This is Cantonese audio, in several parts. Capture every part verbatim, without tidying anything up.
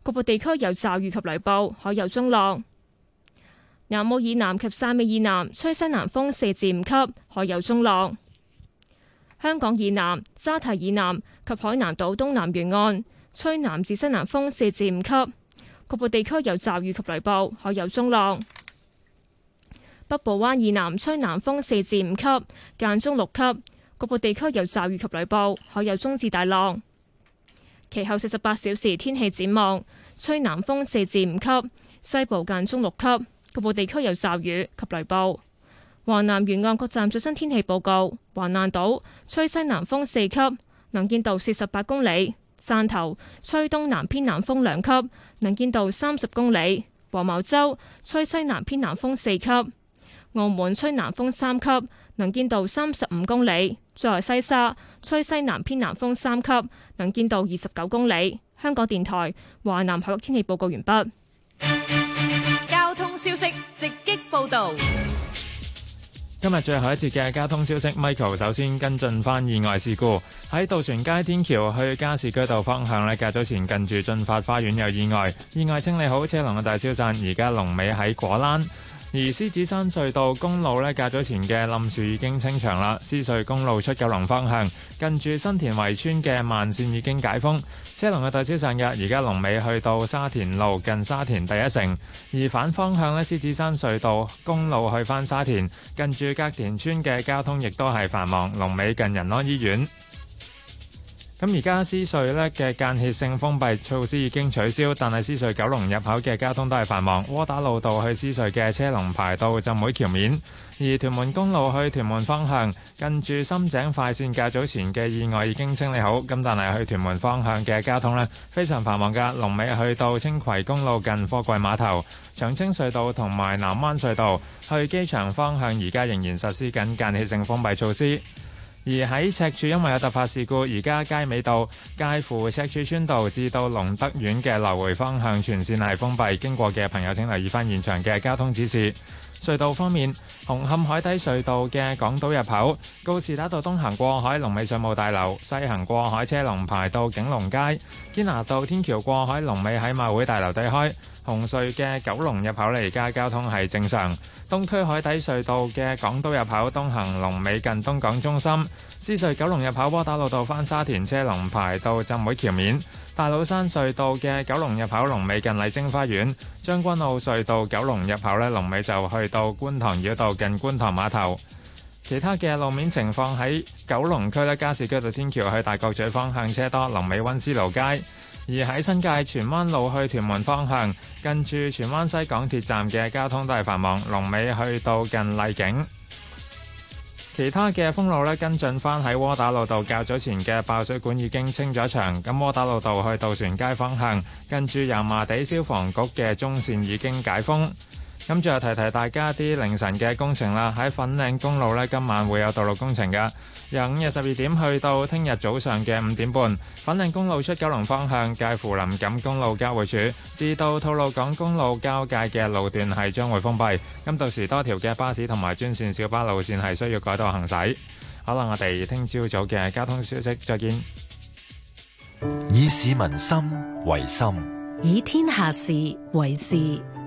局部地區有驟雨及雷暴，海有中浪。南澳以南及汕尾以南吹西南風四至五級，海有中浪。香港以南、沙堤以南及海南島東南沿岸吹南至西南風四至五級，局部地區有驟雨及雷暴，海有中浪。北部灣以南吹南風四至五級，間中六級，局部地區有驟雨及雷暴，海有中至大浪。其後四十八小時天氣展望，吹南風四至五級，西部間中六級，局部地區有驟雨及雷暴。華南沿岸各站最新天氣報告：橫瀾島吹西南風四級，能見度四十八公里；汕頭吹東南偏南風兩級，能見度三十公里；黃茅洲吹西南偏南風四級；澳門吹南風三級，能見度三十五公里；再來西沙吹西南偏南風三級，能見度二十九公里。香港電台華南海域天氣報告完畢。 交通消息直擊報道。 今日最後一節嘅交通消息 ，Michael 首先跟進翻意外事故。喺渡船街天橋去加士居道方向呢，較早前近住駿發花園有意外，意外清理好，車龍嘅大消散，而家龍尾喺果欄。而獅子山隧道公路呢，較早前嘅冧樹已經清場啦。獅隧公路出九龍方向，近住新田圍村嘅慢線已經解封，車龍嘅大消散嘅。而家龍尾去到沙田路近沙田第一城，而反方向呢，獅子山隧道公路去返沙田，近住隔田村嘅交通亦都係繁忙，龍尾近仁安醫院。咁而家獅隧呢嘅間歇性封閉措施已經取消，但係獅隧九龍入口嘅交通都係繁忙。窩打老道去獅隧嘅車龍排到浸會橋面，而屯門公路去屯門方向近住深井快線較早前嘅意外已經清理好，咁但係去屯門方向嘅交通呢非常繁忙㗎。龍尾去到青葵公路近貨櫃碼頭，長青隧道同埋南灣隧道去機場方向而家仍然實施緊間歇性封閉措施。而喺赤柱，因為有突發事故，而家街尾道介乎赤柱村道至到龍德苑嘅來回方向全線係封閉，經過嘅朋友請留意翻現場嘅交通指示。隧道方面，紅磡海底隧道嘅港島入口告士打道東行過海龍尾上務大樓，西行過海車龍排到景隆街。堅拿道天橋過海龍尾喺馬會大樓對開。紅隧嘅九龍入口嚟，而家交通係正常。東區海底隧道嘅港島入口東行龍尾近東港中心。獅隧九龍入口窩打老道返沙田車龍排到浸會橋面。大老山隧道嘅九龍入口龍尾近麗晶花園。將軍澳隧道九龍入口呢，龍尾就去到觀塘繞道近觀塘碼頭。其他嘅路面情況喺九龍區呢，加士居道天橋去大角咀方向車多，龍尾溫思勞街。而喺新界荃灣路去屯門方向，近住荃灣西港鐵站嘅交通都係繁忙，龍尾去到近麗景。其他嘅封路呢，跟進返喺窩打老道較早前嘅爆水管已經清咗場，咁窩打老道去渡船街方向，近住油麻地消防局嘅中線已經解封。咁最後提提大家啲凌晨嘅工程啦，喺粉嶺公路呢，今晚會有道路工程㗎。由五日十二點去到聽日早上嘅五點半，粉嶺公路出九龍方向介乎林錦公路交匯處至到吐露港公路交界嘅路段係將會封閉。咁到時多條嘅巴士同埋專線小巴路線係需要改道行駛。好啦，我哋聽朝早嘅交通消息再見。 以市民心為心， 以天下事為事。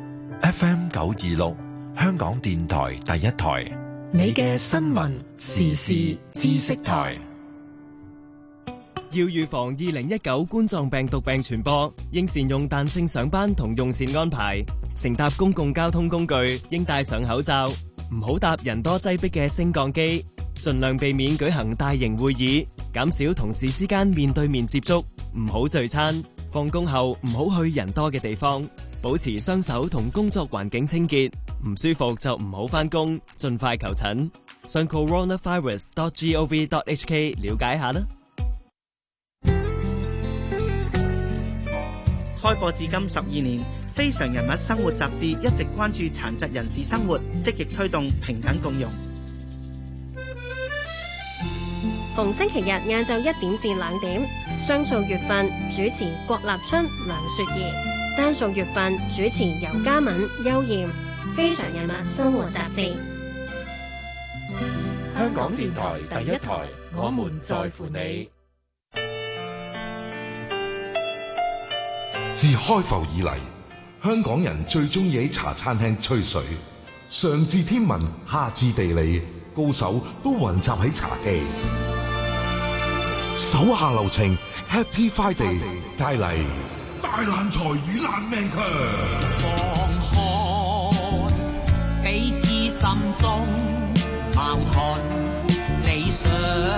F M 九二六，香港電台第一台。 你嘅新聞時事知識台。 要預防二零一九冠狀病毒病傳播，應善用彈性上班同用膳安排。乘搭公共交通工具應戴上口罩，唔好搭人多擠迫嘅升降機，盡量避免舉行大型會議，減少同事之間面對面接觸，唔好聚餐。放工後唔好去人多嘅地方，保持雙手同工作環境清潔。唔舒服就唔好返工，盡快求診。上 coronavirus dot gov dot hk 了解下啦。 開播至今十二年，非常人物生活雜誌一直關注殘疾人士生活，積極推動平等共融。 逢星期日晏晝一點至兩點，雙數月份主持郭立春、梁雪兒，單數月份主持尤嘉敏、邱艷。非常人物生活雜誌， 香港電台第一台，我們在乎你。 自開埠以嚟，香港人最中意喺茶餐廳吹水，上至天文，下至地理，高手都雲集喺茶几。手下留情 ，Happy Friday 帶嚟大爛財與爛命強。 放開彼此心中矛盾理想，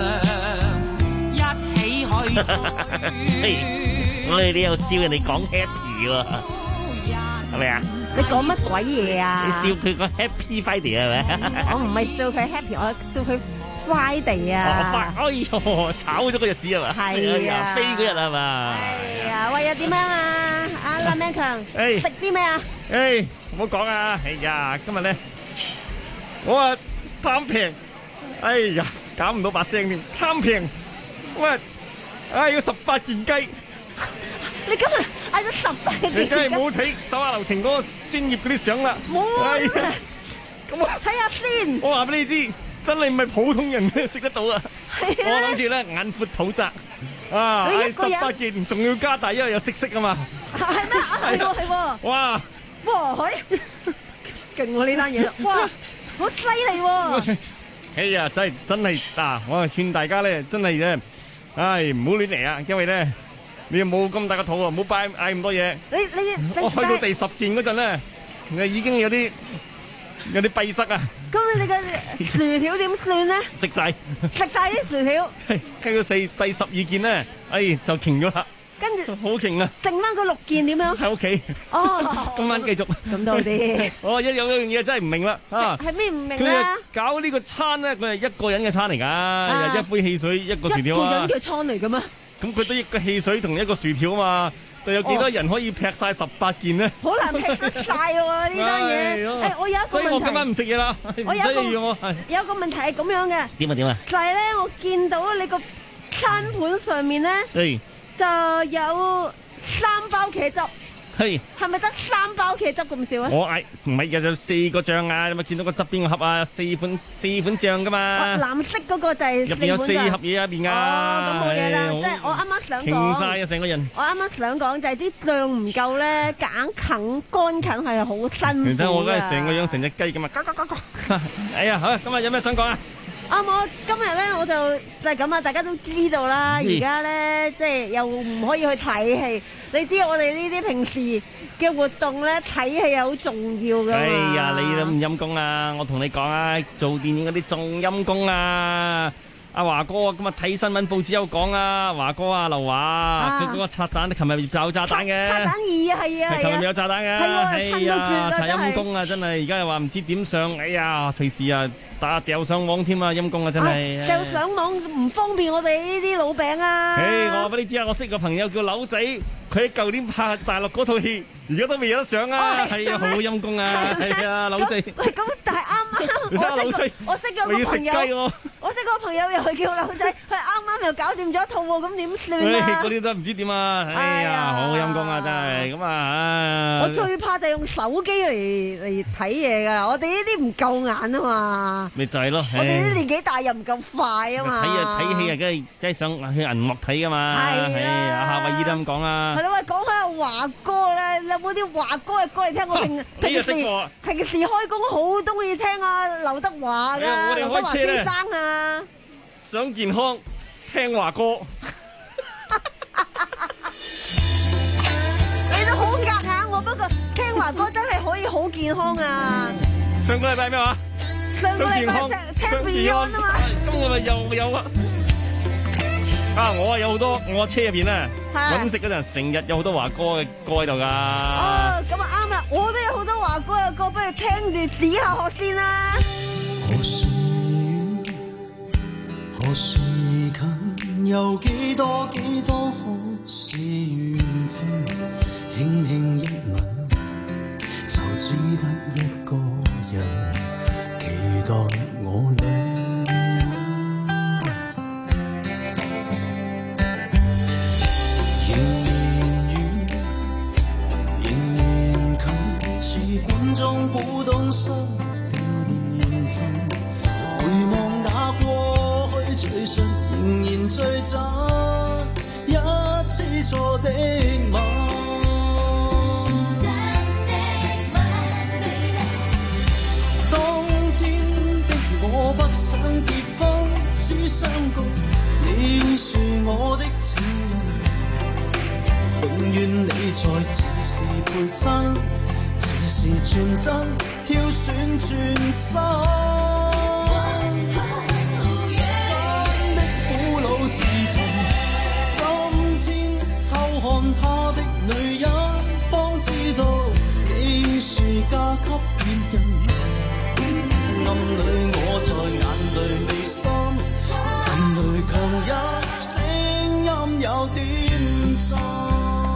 一起去追。 我哋你又笑人哋講 happy 喎，係咪啊？ 你講乜鬼嘢啊？ 你笑佢個 happy Friday 係咪？ 我唔係笑佢 happy， 我笑佢 Friday 啊！ 哦，哎呦，炒咗個日子係嘛？ 係啊， 飛嗰日係嘛？ 係啊，喂啊，點樣啊？阿林明強，食啲咩啊？ 誒，唔好講啊！哎呀，今日咧，我啊貪平，哎呀，搞唔到把聲添，貪平，喂，哎要十八件雞。 你今日嗌咗十八件雞， 你梗係冇睇手下留情嗰個專業嗰啲相啦。 冇啊！ 咁我睇下先。 我話俾你知，真係唔係普通人食得到啊！我諗住咧眼闊肚窄啊，十八件仲要加大，因為有色色啊嘛。 係咩？係喎係喎。 哇！ 哇係，勁喎呢單嘢！哇，好犀利喎！ 哎呀，真係真係嗱，我係勸大家咧，真係咧，唉，唔好亂嚟啊，因為咧。你又冇咁大個肚啊！唔好擺嗌咁多嘢。 你你我去到第十件嗰陣咧，你已經有啲有啲閉塞啊！ 咁你個薯條點算咧？ 食晒， 食晒啲薯條。 計到四第十二件咧，哎就停咗啦。 跟住好停啊！ 剩翻個六件點樣？ 喺屋企。 哦， 今晚繼續。 咁多啲。 我一有一樣嘢真係唔明啦啊！ 係咩唔明啊？ 搞呢個餐咧，佢係一個人嘅餐嚟㗎，一杯汽水一個薯條啊！ 一個人嘅餐嚟㗎咩？ 咁佢都一個汽水同一個薯條啊嘛，但有幾多人可以劈晒十八件呢？ 好難劈得晒喎呢單嘢。誒，我有一個問題。 所以我今晚唔食嘢啦。 我有一個有個問題係咁樣嘅。 點啊點啊？ 就係咧，我見到你個餐盤上面咧，就有三包茄汁。 係， 係咪得三包茄汁咁少啊？ 我嗌唔係嘅，有四個醬啊！你咪見到個側邊個盒啊，四款四款醬噶嘛。 藍色嗰個就係入邊有四盒嘢入邊噶。 哦，咁冇嘢啦，即係我啱啱想講。 停晒啊！成個人。我啱啱想講就係啲醬唔夠咧，揀啃乾啃係好辛苦。 你睇我梗係成個樣成隻雞咁啊！哎呀，好，今日有咩想講啊？ 啊！我今日咧我就就係咁啊！大家都知道啦，而家咧即係又唔可以去睇戲。你知我哋呢啲平時嘅活動咧，睇戲係好重要噶嘛。 哎呀，你都唔陰功啊！我同你講啊，做電影嗰啲仲陰功啊！阿華哥啊，今日睇新聞報紙有講啊，華哥啊，劉華佢嗰個拆彈，琴日有炸彈嘅。 拆彈二啊，係啊， 係琴日有炸彈嘅。 係喎， 啊，拆陰功啊，真係而家又話唔知點上，哎呀，隨時啊打掉上網添啊，陰功啊，真係。 掉上網唔方便我哋呢啲老餅啊。 誒，我話俾你知啊，我識個朋友叫柳仔，佢喺舊年拍大陸嗰套戲，而家都未有得上啊，係啊，好陰功啊，係啊，柳仔。 喂，咁但係啱啱我識我識咗個朋友，我識個朋友又係叫柳仔，佢啱啱又搞掂咗一套喎，咁點算啊？ 嗰啲都唔知點啊，哎呀，好陰功啊，真係咁啊！ 我最怕就係用手機嚟嚟睇嘢㗎啦，我哋呢啲唔夠眼啊嘛。 咪就係咯， 我哋啲年紀大又唔夠快啊嘛。 睇啊睇戲啊，梗係真係想去銀幕睇㗎嘛。係啊，夏威夷都咁講啦。 係啦，喂，講下華哥咧，有冇啲華哥嘅歌嚟聽？我平平時平時開工好中意聽啊劉德華㗎，劉德華先生啊。 想健康，聽華歌。 你都好夾硬喎，不過聽華歌真係可以好健康啊！ 上個禮拜咩話？ 上個禮拜聽 Beyond 啊嘛。 今個咪又有啊！啊，我啊有好多，我車入邊咧揾食嗰陣，成日有好多華哥嘅歌喺度噶。 哦，咁啊啱啦，我都有好多華哥嘅歌，不如聽住指下學先啦。 何時遠，何時近，有幾多幾多可是緣分，輕輕一吻，就只得一個人期待我倆。仍然遠，仍然近，似本中古董失掉年份，回望那過去，隨信仍然最真，一次錯的吻。 當天的我不想結婚，只相告你是我的情人，永遠你在似是陪襯，似是全真，挑選轉身。自尋，今天偷看他的女人，方知道你是嫁給別人。暗裏我在眼淚未濕，眼淚強忍，聲音有點震。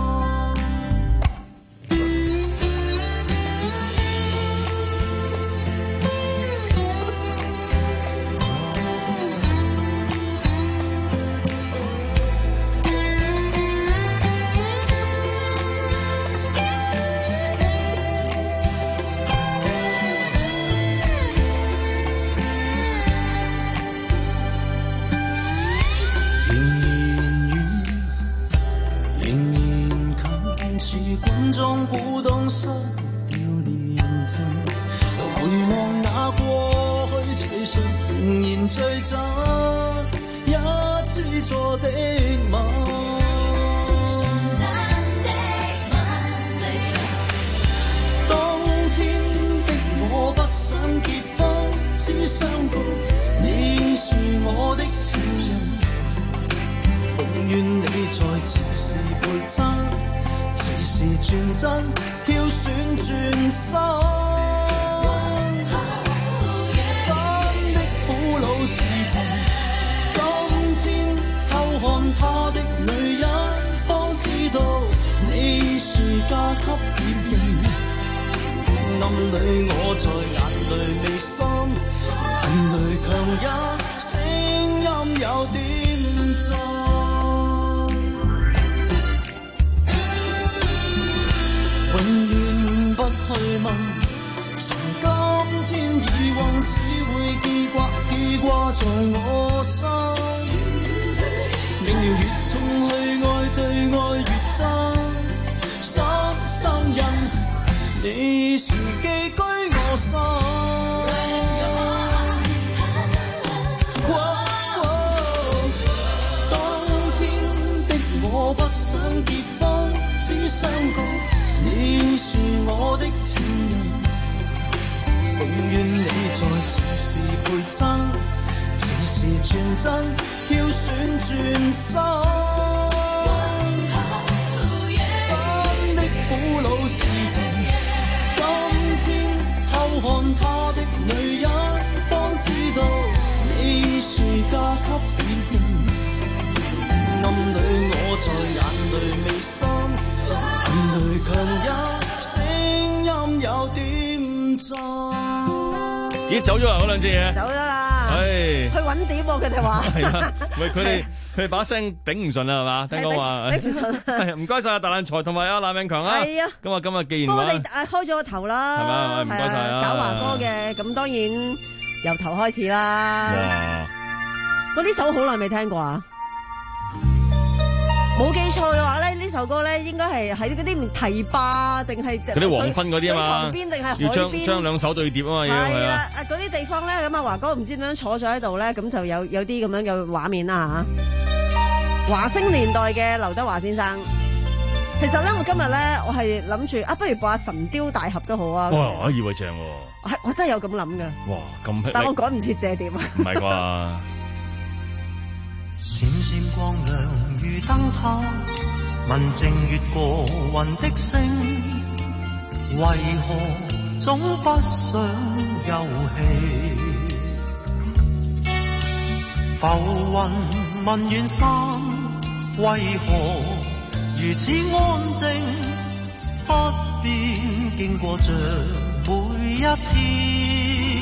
咦，走咗啦嗰兩隻嘢， 走咗啦， 唉， 去揾碟喎，佢哋話係啊，喂，佢哋佢哋把聲頂唔順啦，係嘛？聽講話頂唔順， 唔該晒阿大爛財同埋阿賴永強啊，係啊，咁啊，今日既然不過你誒開咗個頭啦， 係嘛，唔該晒啊， 搞華哥嘅，咁當然由頭開始啦。哇！我呢首好耐未聽過啊！冇記錯嘅話咧，呢首歌咧應該係喺嗰啲堤壩定係嗰啲黃昏嗰啲啊嘛， 水邊定係海邊， 要將將兩手對疊啊嘛，要係啦，嗰啲地方咧，咁啊華哥唔知點樣坐咗喺度咧，咁就有有啲咁樣嘅畫面啦嚇。華星年代嘅劉德華先生，其實咧我今日咧我係諗住啊，不如播下《神雕大俠》都好啊。 哇！我以為正喎， 係我真係有咁諗㗎。 哇！咁， 但我趕唔切借碟啊。 唔係啩？ 閃閃光亮如燈塔，問正越過雲的星，為何總不想休憩？浮雲問遠山，為何如此安靜？不變經過着每一天，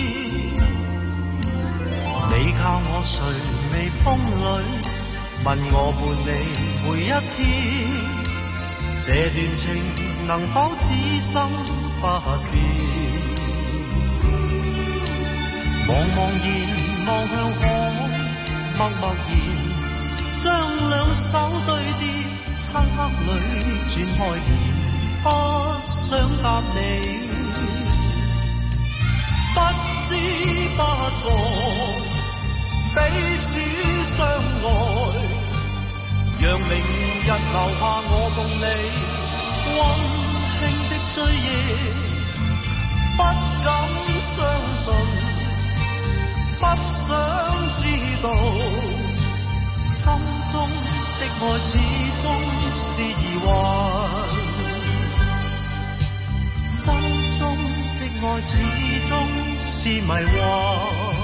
你靠我睡微風裏，問我伴你每一天，這段情能否此生不變？茫茫然望向海，默默然將兩手對疊，漆黑裏轉開點， 不想答你，不知不覺彼此相愛，讓明日留下我共你溫馨的追憶，不敢相信，不想知道，心中的愛始終是疑惑，心中的愛始終是迷惑。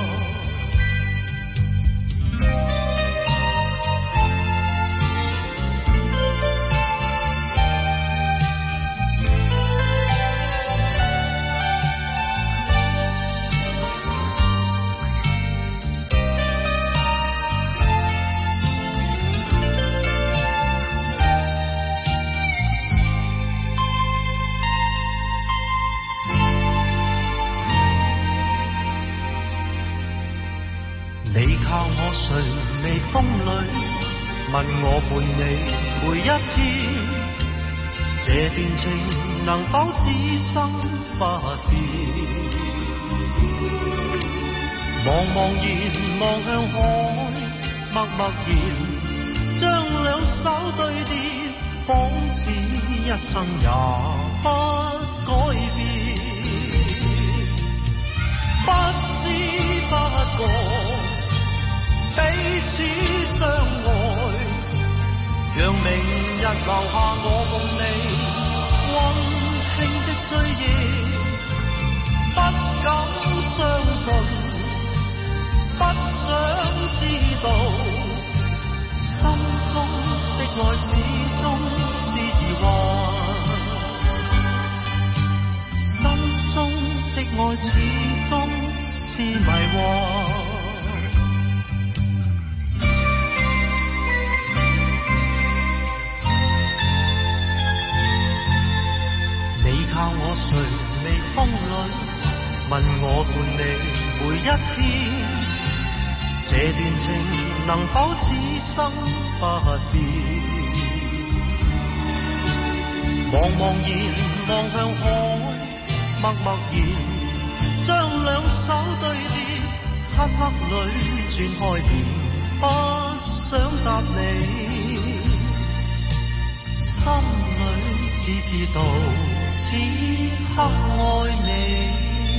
你靠我睡微風裏，問我伴你每一天，這段情能否此生不變？茫茫然望向海，默默然將兩手對疊，仿似一生也不改變，不知不覺彼此相愛，讓明日留下我共你溫馨的追憶，不敢相信，不想知道，心中的愛始終是疑惑，心中的愛始終是迷惑。靠我睡微風裏，問我伴你每一天，這段情能否此生不變？茫茫然望向海，默默然將兩手對疊，漆黑裏轉開點，不想答你，心裏只知道此刻愛你。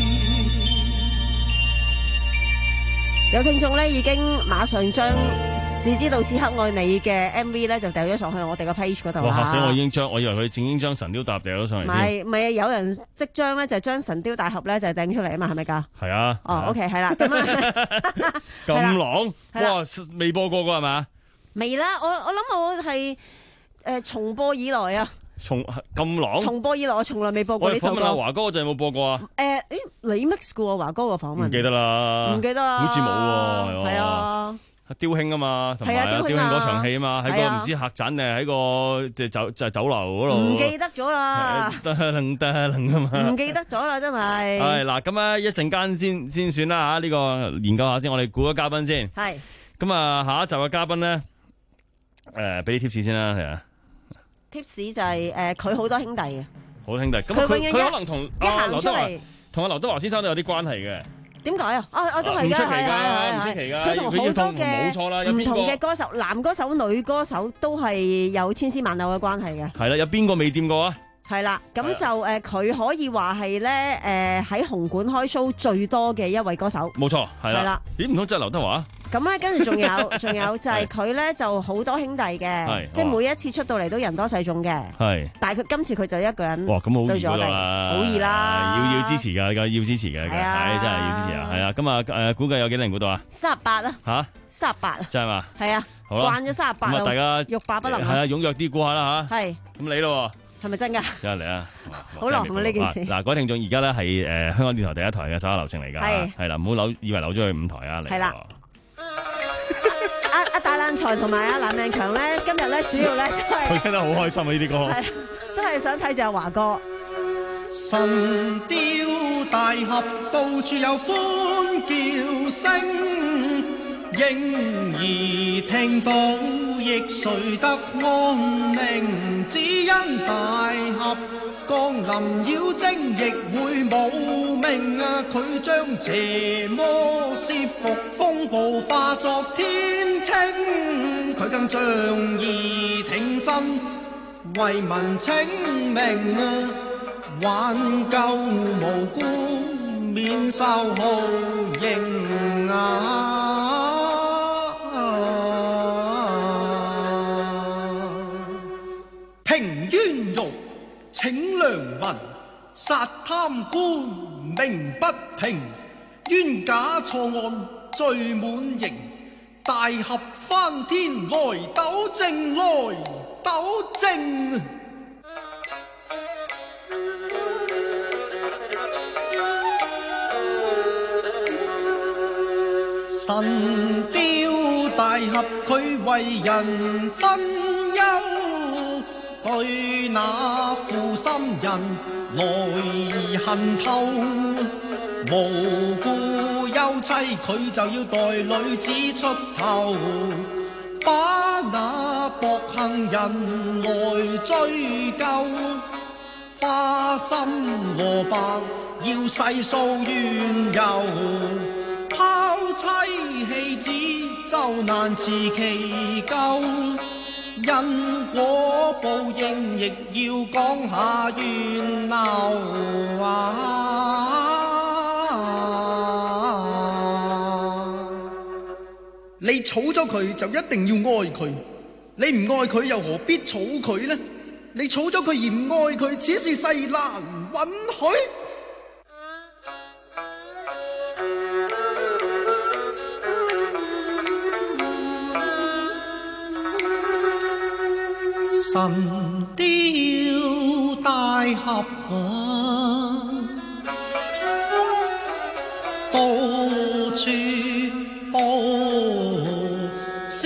有聽眾咧已經馬上將只知道此刻愛你嘅 M V 咧就掉咗上去我哋個 page 嗰度啦。 嚇死我！已經將我以為佢正經將神雕搭掉咗上嚟。 唔係唔係啊！有人即將咧就將神雕大俠咧就掟出嚟啊嘛，係咪㗎？ 係啊。 哦 ，OK 係啦，咁啊咁狼哇未播過㗎係嘛？ 未啦，我我諗我係誒重播以來啊。 重咁狼重播以來我從來未播過呢首歌。 我哋訪問阿華哥嗰陣有冇播過啊？ 誒誒，你 mix 過華哥個訪問？ 唔記得啦， 唔記得啦， 好似冇喎。 係啊， 雕兄啊嘛，同埋啊雕兄嗰場戲啊嘛，喺個唔知客棧定喺個即係酒就係酒樓嗰度。 唔記得咗啦， 得楞得楞啊嘛， 唔記得咗啦，真係。 係嗱，咁咧一陣間先先算啦嚇，呢個研究下先，我哋估咗嘉賓先。 係。 咁啊，下一集嘅嘉賓咧，誒俾啲 tips 先啦，係啊。 tips 就係誒佢好多兄弟嘅， 好兄弟。咁佢佢可能同一行出嚟， 同阿劉德華先生都有啲關係嘅。 點解啊？啊啊都係㗎，係係係。佢同好多嘅冇錯啦，唔同嘅歌手，男歌手、女歌手都係有千絲萬縷嘅關係嘅。 係啦，有邊個未掂過啊？ 係啦，咁就誒佢可以話係咧誒喺紅館開 show 最多嘅一位歌手。 冇錯，係啦。係啦，咦唔通真係劉德華？ 咁咧，跟住仲有，仲有就係佢咧就好多兄弟嘅，即係每一次出到嚟都人多勢眾嘅。係，但係佢今次佢就一個人。哇，咁好易㗎啦，好易啦， 要要支持㗎，要支持嘅，係真係要支持啊，係啊，咁啊誒，估計有幾多人估到啊？ 三十八啊！ 嚇， 三十八啊！ 真係嘛？ 係啊，慣咗三十八啊！ 大家欲罷不能。 係啊，踴躍啲估下啦嚇。係。咁你咯？係咪真㗎？ 真係嚟啊！ 好狼啊呢件事。 嗱，各位聽眾，而家咧係誒香港電台第一台嘅手下留情嚟㗎。係。係啦，唔好扭以為扭咗去五台啊嚟。係啦。 阿阿大爛財同埋阿藍靚強咧，今日咧主要咧都係。 佢聽得好開心啊！呢啲歌。係。 都係想睇住阿華哥。 神雕大俠到處有歡叫聲，嬰兒聽到亦睡得安寧，只因大俠降臨，妖精亦會冇命啊！佢將邪魔攝伏，風暴化作天清，佢更仗義挺身，為民請命啊！挽救無辜，免受酷刑啊！平冤獄請良民，殺貪官命不平，冤假錯案罪滿盈，大合翻天來糾正，來糾正。神雕大俠佢為人分憂，對那負心人來恨透，無故休妻佢就要代女子出頭，把那薄幸人來追究，花心蘿蔔要細數緣由，拋妻棄子就難辭其咎，因果報應亦要講下源流啊！你儲咗佢就一定要愛佢，你唔愛佢又何必儲佢呢？你儲咗佢而唔愛佢，只是世難允許。神雕大俠啊，到處報先，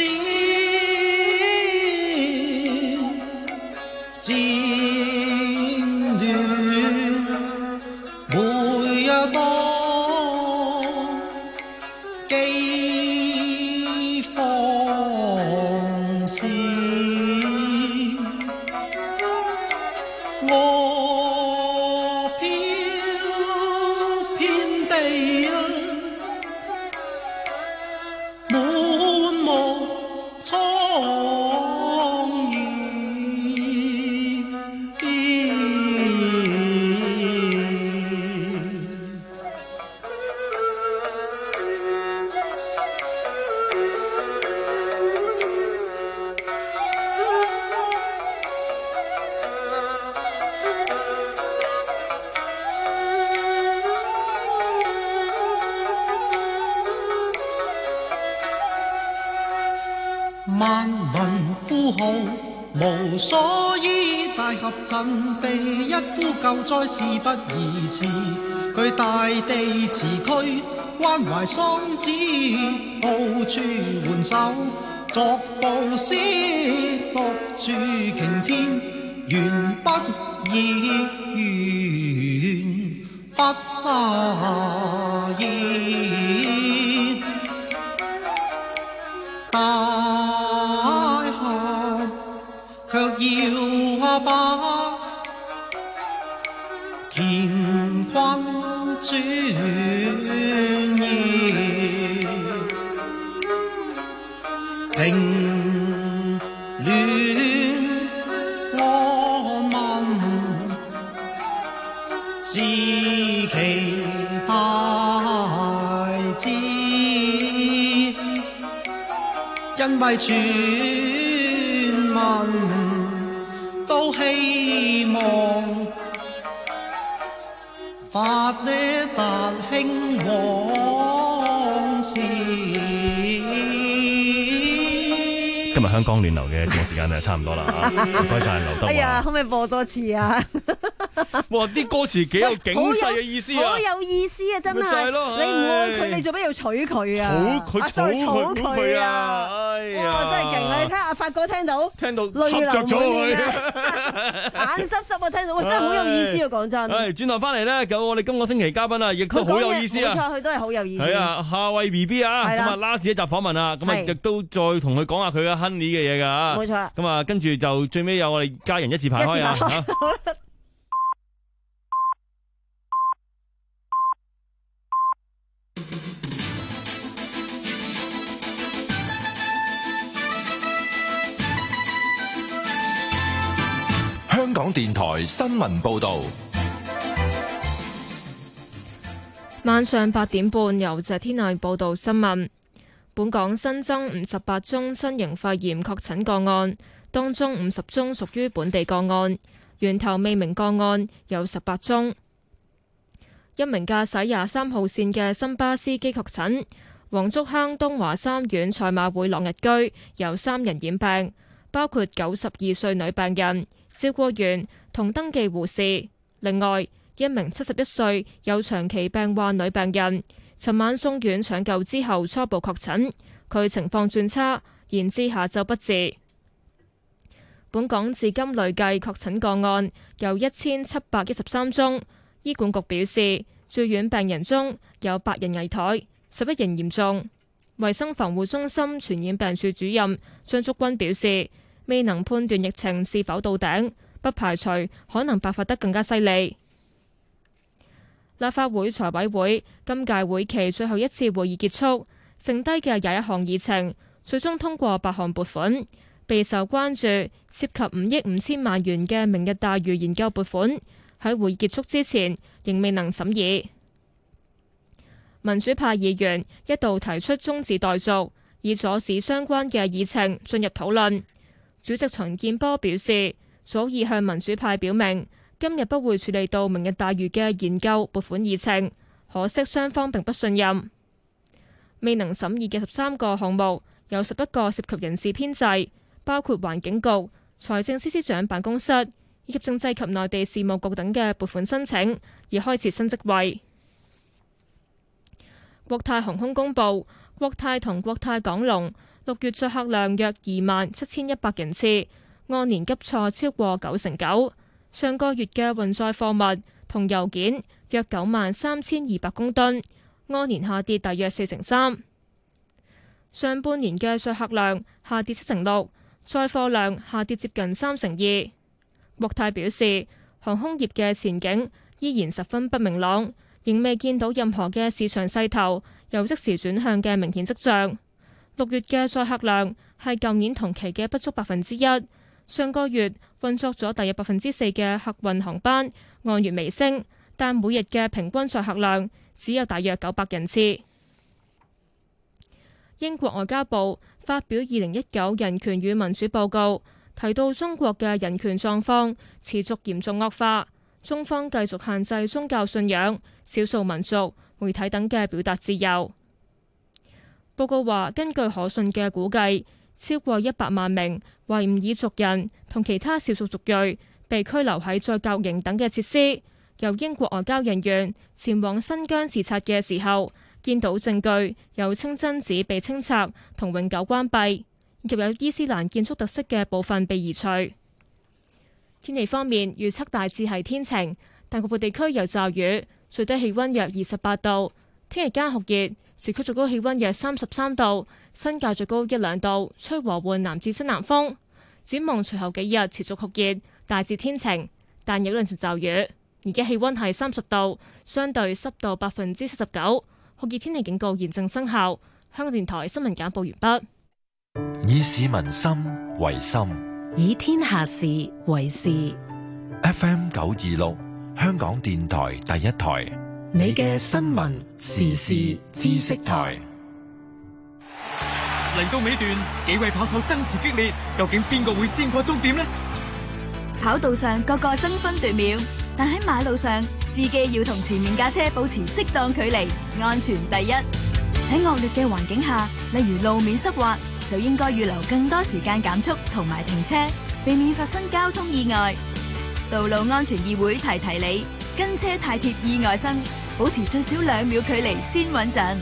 戰亂每一當，饑荒事。我飄遍地啊，滿目瘡痍，萬民呼號無所依，大俠振臂一呼救災事不宜遲，佢大地辭區關懷喪子，到處援手作布施，獨處擎天緣不易，緣不易，大俠卻要把乾坤轉移，平亂安民，治其大治，因為全民都希望發呢達興旺事。 今日香港暖流嘅節目時間就差唔多啦，唔該晒劉德華。 哎呀，可唔可以播多次啊？ 哇！啲歌詞幾有警世嘅意思啊， 好有意思啊，真係。 咪就係咯， 你唔愛佢，你做咩要娶佢啊？ 娶佢， 娶佢啊！ 哎呀， 哇，真係勁啊！你睇下阿發哥聽到， 聽到淚流合着咗佢， 眼濕濕啊！聽到，哇，真係好有意思啊！講真。 係轉頭翻嚟咧，有我哋今個星期嘉賓啊，亦都好有意思啊。 冇錯，佢都係好有意思。 係啊，夏慧 B B 啊，咁啊 last 一集訪問啊，咁啊亦都再同佢講下佢嘅 Honey 嘅嘢㗎。 冇錯。 咁啊，跟住就最尾有我哋家人一字排開啊。 電台新聞報道。 晚上八點半，由謝天麗報道新聞。本港新增五十八宗新型肺炎確診個案，當中五十宗屬於本地個案，源頭未明個案有十八宗。一名駕駛廿三號線嘅新巴司機確診，黃竹坑東華三院賽馬會朗日居有三人染病，包括九十二歲女病人、照顧員同登記護士。另外，一名七十一歲有長期病患女病人，尋晚送院搶救之後初步確診，佢情況轉差，延至下晝不治。本港至今累計確診個案有一千七百一十三宗，醫管局表示住院病人中有八人危殆，十一人嚴重。衛生防護中心傳染病處主任張竹君表示，未能判斷疫情是否到頂，不排除可能爆發得更加犀利。立法會財委會今屆會期最後一次會議結束，剩低嘅廿一項議程，最終通過八項撥款。備受關注涉及五億五千萬元嘅明日大嶼研究撥款，喺會議結束之前仍未能審議。民主派議員一度提出中止待續，以阻止相關嘅議程進入討論。主席陳健波表示，早已向民主派表明，今日不會處理到明日大嶼嘅研究撥款議程，可惜雙方並不信任。未能審議嘅十三個項目，有十一個涉及人事編制，包括環境局、財政司司長辦公室以及政制及內地事務局等嘅撥款申請，而開設新職位。國泰航空公佈，國泰同國泰港龍六月載客量約二萬七千一百人次，按年急挫超過九成九。上個月嘅運載貨物同郵件約九萬三千二百公噸，按年下跌大約四成三。上半年嘅載客量下跌七成六，載貨量下跌接近三成二。國泰表示，航空業嘅前景依然十分不明朗，仍未見到任何嘅市場勢頭有即時轉向嘅明顯跡象。六月嘅載客量係舊年同期嘅不足百分之一。上個月運作咗大約百分之四嘅客運航班，按月微升，但每日嘅平均載客量只有大約九百人次。英國外交部發表二零一九人權與民主報告，提到中國嘅人權狀況持續嚴重惡化，中方繼續限制宗教信仰、少數民族、媒體等嘅表達自由。報告話，根據可信嘅估計，超過一百萬名維吾爾族人同其他少數族裔被拘留喺再教營等嘅設施。由英國外交人員前往新疆視察嘅時候，見到證據有清真寺被清拆同永久關閉，以及有伊斯蘭建築特色嘅部分被移除。天氣方面，預測大致係天晴，但局部地區有驟雨，最低氣溫約二十八度。聽日間酷熱，市區最高氣溫約三十三度，新界最高一兩度，吹和緩南至西南風。展望隨後幾日持續酷熱，大致天晴，但有兩陣驟雨。而家氣溫係三十度，相對濕度百分之七十九，酷熱天氣警告現正生效。香港電台新聞簡報完畢。 以市民心為心， 以天下事為事。 F M 九二六，香港電台第一台。 你嘅新聞時事知識台。 嚟到尾段，幾位跑手爭持激烈，究竟邊個會先過終點呢？ 跑道上個個爭分奪秒，但喺馬路上，司機要同前面架車保持適當距離，安全第一。喺惡劣嘅環境下，例如路面濕滑，就應該預留更多時間減速同埋停車，避免發生交通意外。道路安全議會提提你，跟車太貼意外生，保持最少兩秒距離先穩陣。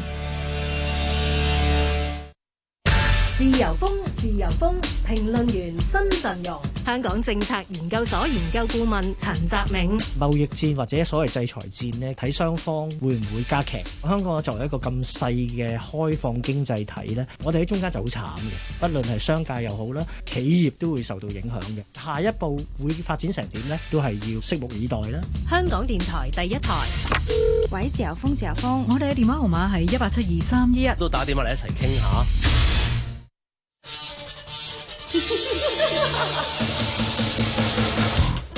自由風，自由風，評論員新陣容。 香港政策研究所研究顧問陳澤銘。 貿易戰或者所謂制裁戰呢，睇雙方會唔會加劇。香港作為一個咁細嘅開放經濟體呢，我哋喺中間就好慘嘅，不論係商界又好啦，企業都會受到影響嘅。下一步會發展成點呢？都係要拭目以待啦。 香港電台第一台。 喂，自由風，自由風， 我哋嘅電話號碼係一八七二三一一， 都打電話嚟一齊傾下。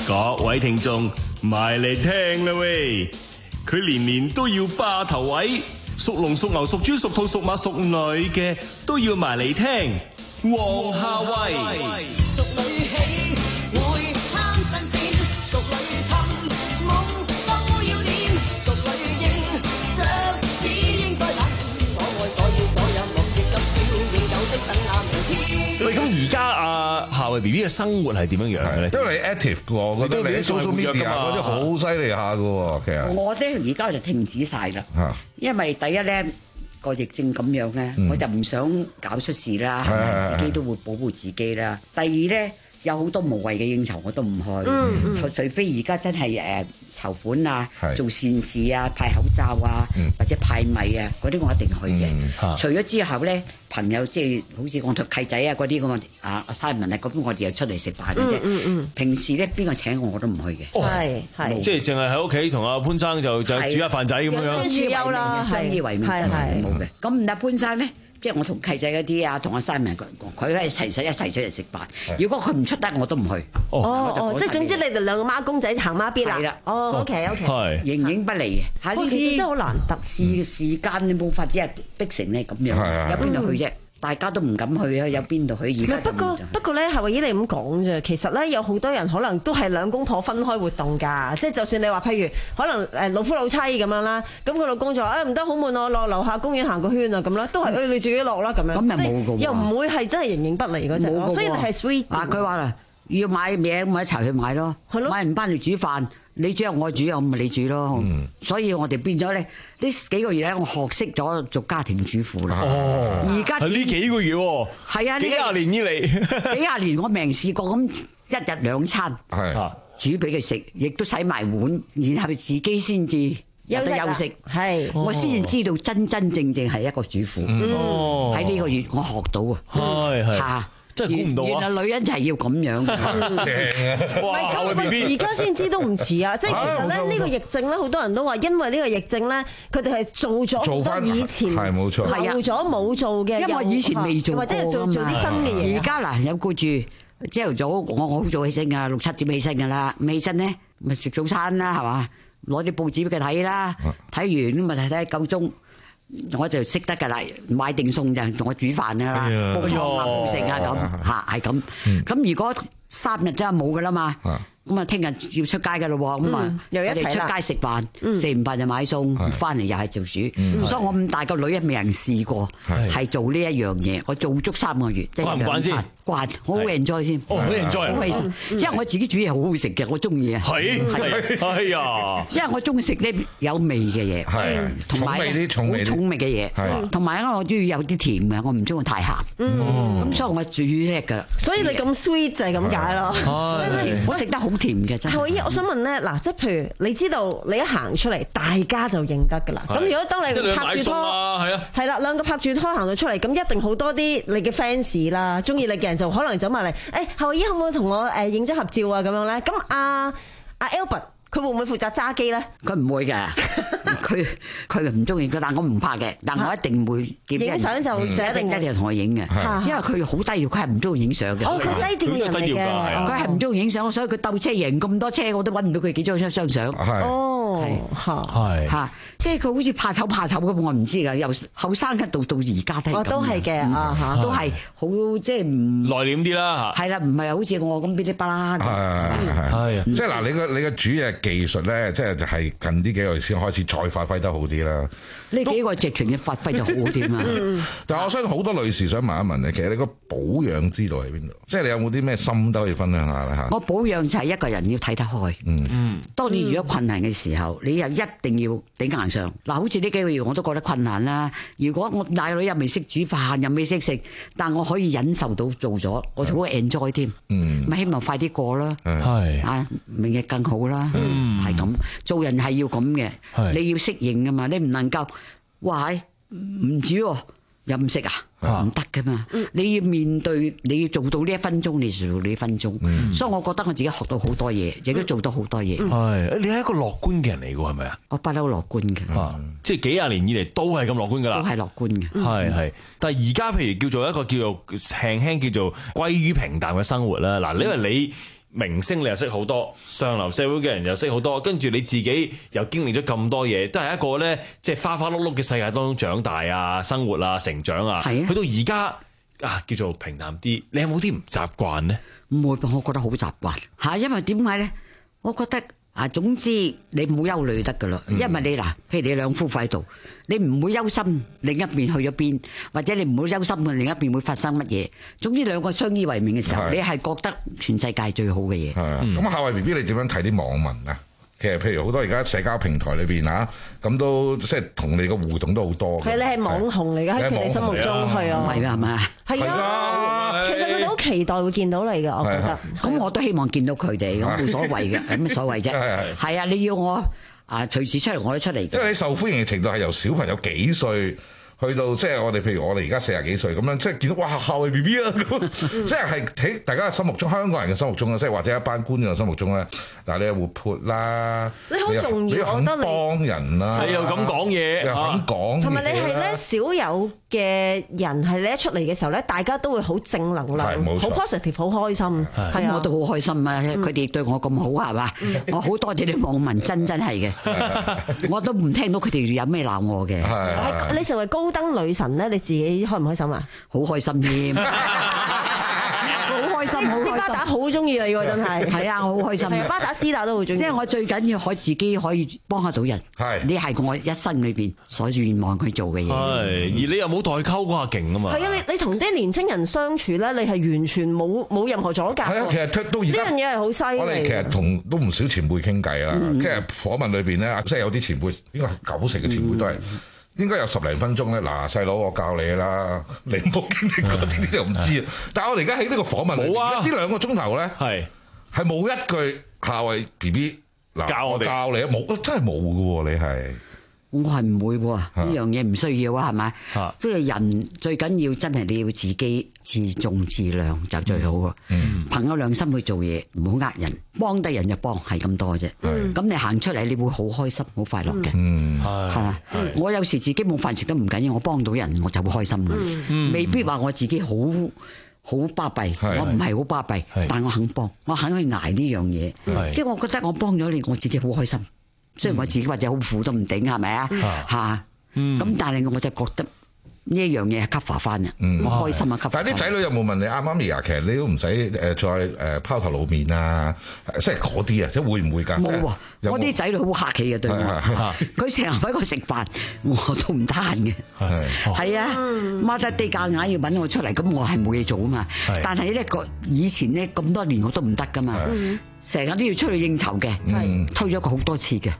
各位聽眾埋嚟聽啦喂，佢年年都要霸頭位，屬龍屬牛屬豬屬兔屬馬屬女嘅都要埋嚟聽。黃夏蕙， 屬女喜會貪新鮮，屬女尋夢都要練，屬女應着只應該冷，所愛所要所有莫切今宵，永久的等那明天。 喂，咁而家阿夏蕙 B B 嘅生活係點樣樣嘅咧？ 因為你 active 嘅，我覺得你喺 social media 嗰啲好犀利下嘅喎，其實。 我咧而家就停止晒啦，因為第一咧。個疫症咁樣咧，嗯、我就唔想搞出事啦，係咪？自己都會保護自己啦。第二咧，有好多無謂嘅應酬我都唔去，嗯嗯、除除非而家真係誒籌款啊、做善事啊、派口罩啊，嗯、或者派米啊，嗰啲我一定去嘅。嗯、除咗之後咧，朋友即係好似我同契仔啊嗰啲咁啊，阿阿 Simon 啊嗰邊我哋又出嚟食飯嘅啫。嗯嗯、平時咧邊個請我我都唔去嘅。係係、哦，即係淨係喺屋企同阿潘生就就煮下飯仔咁樣。相依為命，相依為命真係冇嘅。咁阿潘生咧？即係我同契仔嗰啲啊，同阿 Simon 佢佢係齊齊一齊出嚟食飯。如果佢唔出得，我都唔去。 哦哦，即係總之你哋兩個孖公仔行孖咇啦。係啦。哦 ，OK OK。係。形影不離嘅。嚇！呢其實真係好難得。時時間你冇法子係逼成你咁樣，有邊度去啫？大家都唔敢去啊！有邊度去而家？不過不過咧，夏蕙姨你咁講啫，其實咧有好多人可能都係兩公婆分開活動㗎，即係就算你話譬如可能誒老夫老妻咁樣啦，咁佢老公就話誒唔得好悶我落樓下公園行個圈啊咁啦，都係誒你自己落啦咁樣。咁又冇㗎喎，又唔會係真係形影不離嗰隻咯，所以你係 sweet。 嗱佢話啦，要買嘢咁咪一齊去買咯，買唔翻嚟煮飯。你煮又我煮又唔係你煮咯，嗯、所以我哋變咗咧呢幾個月咧，我學識咗做家庭主婦啦。哦，而家係呢幾個月喎，係啊，幾廿年以嚟， 幾廿年我未試過咁一日兩餐，係煮俾佢食，亦都洗埋碗，然後自己先至有得休息。係，我先至知道真真正正係一個主婦。哦，喺呢個月我學到啊，係係嚇。真係估唔到啊！原來女人就係要咁樣，正啊！哇！ 而家先知都唔遲啊！即係其實咧，呢個疫症咧，好多人都話，因為呢個疫症咧，佢哋係做咗好多以前係冇錯，做咗冇做嘅， 因為以前未做過， 或者係做做啲新嘅嘢。 而家嗱有顧住朝頭早，我我好早起身㗎，六七點起身㗎啦，起身咧咪食早餐啦，係嘛？攞啲報紙俾佢睇啦，睇完咁咪睇睇夠鐘。我就識得噶啦，買定餸就我煮飯噶啦，煲湯啊、煲食啊咁嚇，係咁。咁如果三日真係冇噶啦嘛，咁啊聽日要出街噶咯喎，咁啊我哋出街食飯，食完飯就買餸，翻嚟又係做煮。所以我咁大個女一未人試過係做呢一樣嘢，我做足三個月。 慣唔慣先？ 慣，好 enjoy 先。 哦，好 enjoy， 好開心，因為我自己煮嘢好好食嘅，我中意啊。係係係啊！ 因為我中意食啲有味嘅嘢，係同埋啲重味重味嘅嘢，係同埋咧我中意有啲甜嘅，我唔中意太鹹。咁所以我煮叻㗎。 所以你咁 sweet 就係咁解咯。 我食得好甜嘅真係。 夏蕙姨，我想問咧，嗱，即係譬如你知道你一行出嚟，大家就認得㗎啦。咁如果當你拍住拖，係啊，係啦，兩個拍住拖行到出嚟，咁一定好多啲你嘅 fans 啦，中意你嘅人就可能走埋嚟，誒，夏蕙姨可唔可以同我誒影張合照啊？咁樣咧，咁阿阿 Albert 佢會唔會負責揸機咧？ 佢唔會嘅，佢佢唔中意佢，但我唔怕嘅，但我一定會影相就就一定一定同佢影嘅，因為佢好低調，佢係唔中意影相嘅。 哦，佢低調人嚟嘅， 佢係唔中意影相，所以佢鬥車贏咁多車，我都揾唔到佢幾張張相相。 哦， 係嚇，即係佢好似怕醜怕醜咁，我唔知㗎。由後生一度到而家都係咁。 都係嘅，啊嚇， 都係好即係唔內斂啲啦嚇。 係啦，唔係好似我咁噼哩啪啦。係係係，即係嗱，你個你個煮嘢技術咧，即係就係近呢幾個月先開始再發揮得好啲啦。 呢幾個直情嘅發揮就好啲嘛。 但係我相信好多女士想問一問你，其實你個保養之道喺邊度？即係你有冇啲咩心得可以分享下咧嚇？ 我保養就係一個人要睇得開。嗯嗯。當你遇咗困難嘅時候，你又一定要頂硬上。嗱，好似呢幾個月我都覺得困難啦。如果我大女又未識煮飯，又未識食，但我可以忍受到做咗，我好 enjoy 添。嗯。咪希望快啲過啦。係。啊，明日更好啦。嗯。係咁，做人係要咁嘅。係。你要適應㗎嘛，你唔能夠。哇！唔煮喎，又唔食啊，唔得噶嘛！你要面對，你要做到呢一分鐘，你就做呢一分鐘。嗯、所以我覺得我自己學到好多嘢，亦都做到好多嘢。係、 嗯，你係一個樂觀嘅人嚟㗎，係咪啊？ 我不嬲樂觀嘅， 嗯、即係幾廿年以嚟都係咁樂觀㗎啦。 都係樂觀嘅， 係係。但係而家譬如叫做一個叫做輕輕叫做歸於平淡嘅生活啦。嗱，因為你。 明星你又識好多，上流社會嘅人又識好多，跟住你自己又經歷咗咁多嘢，都係一個咧即係花花碌碌嘅世界當中長大啊、生活啊、成長啊，去到而家啊叫做平淡啲，你有冇啲唔習慣呢？ 唔會，我覺得好習慣嚇，因為點解咧？我覺得啊，總之你冇憂慮得噶啦，因為你嗱，譬如你兩夫婦喺度，你唔會憂心另一邊去咗邊，或者你唔會憂心另一邊會發生乜嘢。總之兩個相依為命嘅時候，你係覺得全世界最好嘅嘢。 咁夏慧 B B， 你點樣睇啲網民啊？其實譬如好多而家社交平台裏邊啊，咁都即係同你個互動都好多。 係你係網紅嚟㗎，喺佢哋心目中係啊， 係係咪？係啊，其實佢哋好期待會見到你嘅，我覺得。 咁我都希望見到佢哋，咁冇所謂嘅，有乜所謂啫？係啊，你要我啊隨時出嚟我都出嚟。因為你受歡迎嘅程度係由小朋友幾歲去到即係我哋，譬如我哋而家四十幾歲咁樣，即係見到哇夏慧 B B 啊咁，即係係喺大家嘅心目中，香港人嘅心目中啊，即係或者一班觀眾嘅心目中咧，嗱你係活潑啦， 你好重要， 你肯幫人啦， 你又咁講嘢， 又肯講， 同埋你係咧少有嘅人係你一出嚟嘅時候咧，大家都會好正能量，好 positive， 好開心，係啊， 我都好開心啊！佢哋對我咁好係嘛，我好多謝你網民，真真係嘅，我都唔聽到佢哋有咩鬧我嘅。 你成為高登女神咧，你自己開唔開心啊？ 好開心添，好開心，好開心。 啲巴打好中意你喎，真係。係啊，好開心。 巴打絲打都好中意。 即係我最緊要可自己可以幫得到人。係，你係我一生裏邊所願望佢做嘅嘢。 係，而你又冇代溝嗰下勁啊嘛。 係啊，你你同啲年青人相處咧，你係完全冇冇任何阻隔。 係啊，其實到而家呢樣嘢係好犀利。 我哋其實同都唔少前輩傾偈啦，即係訪問裏邊咧，即係有啲前輩，應該係九成嘅前輩都係。應該有十零分鐘咧，嗱細佬我教你啦，你冇經歷過呢啲就唔知啊。但係我哋而家喺呢個訪問冇啊，呢兩個鐘頭咧係係冇一句夏慧 B B 嗱教我哋教你啊，冇真係冇㗎喎，你係。 我係唔會喎，呢樣嘢唔需要啊，係咪？即係人最緊要真係你要自己自重自量就最好喎。憑有良心去做嘢，唔好呃人，幫得人就幫，係咁多啫。咁你行出嚟，你會好開心、好快樂嘅。係嘛？我有時自己冇飯食都唔緊要，我幫到人我就會開心嘅。未必話我自己好好巴閉，我唔係好巴閉，但我肯幫，我肯去捱呢樣嘢。即係我覺得我幫咗你，我自己好開心。雖然我自己或者好苦都唔頂，係咪啊？嚇！咁但係我就覺得呢一樣嘢係 cover 翻嘅，我開心啊 cover。 但係啲仔女有冇問你阿媽咪啊？其實你都唔使誒再誒拋頭露面啊，即係嗰啲啊，即係會唔會㗎？ 冇啊！我啲仔女好客氣嘅對我，佢成日喺我食飯，我都唔得閒嘅。係啊，孖得地夾硬要揾我出嚟，咁我係冇嘢做啊嘛。但係咧個以前咧咁多年我都唔得㗎嘛，成日都要出去應酬嘅，推咗佢好多次嘅。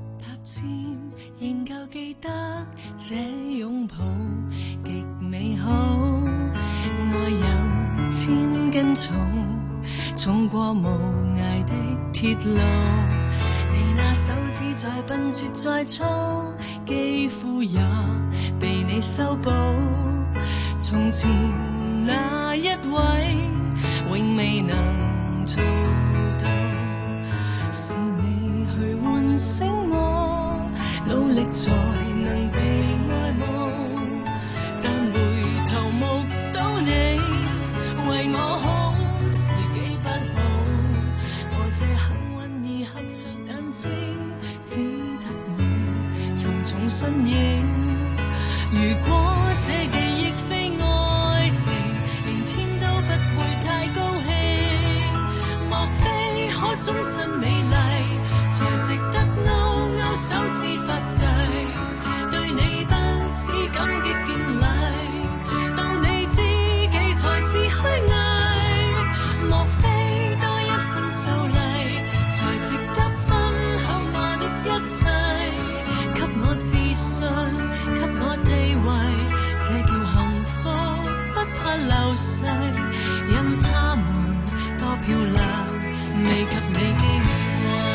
仍舊記得這擁抱極美好，愛有千斤重，重過無涯的鐵路。你那手指再笨拙再粗，肌膚也被你修補。從前那一位永未能做到，是你去喚醒我。努力才能被愛慕，但回頭目睹你為我好，自己不好。我這幸運兒合着眼睛，只得你沉重身影。如果這記憶非愛情，連天都不會太高興。莫非可終身美麗，才值得勾勾手指發誓，對你不止感激敬禮，到你知己才是虛偽。莫非多一份秀麗，才值得分享我的一切，給我自信，給我地位，這叫幸福，不怕流逝，因他們多漂亮，未及你矜貴。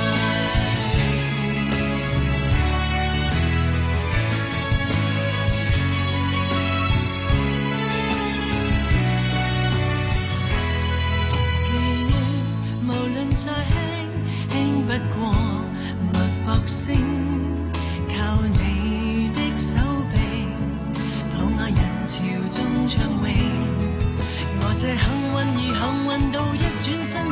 再輕輕不過脈搏聲，靠你的手臂，抱我人潮中暢泳。我這幸運兒幸運到一轉身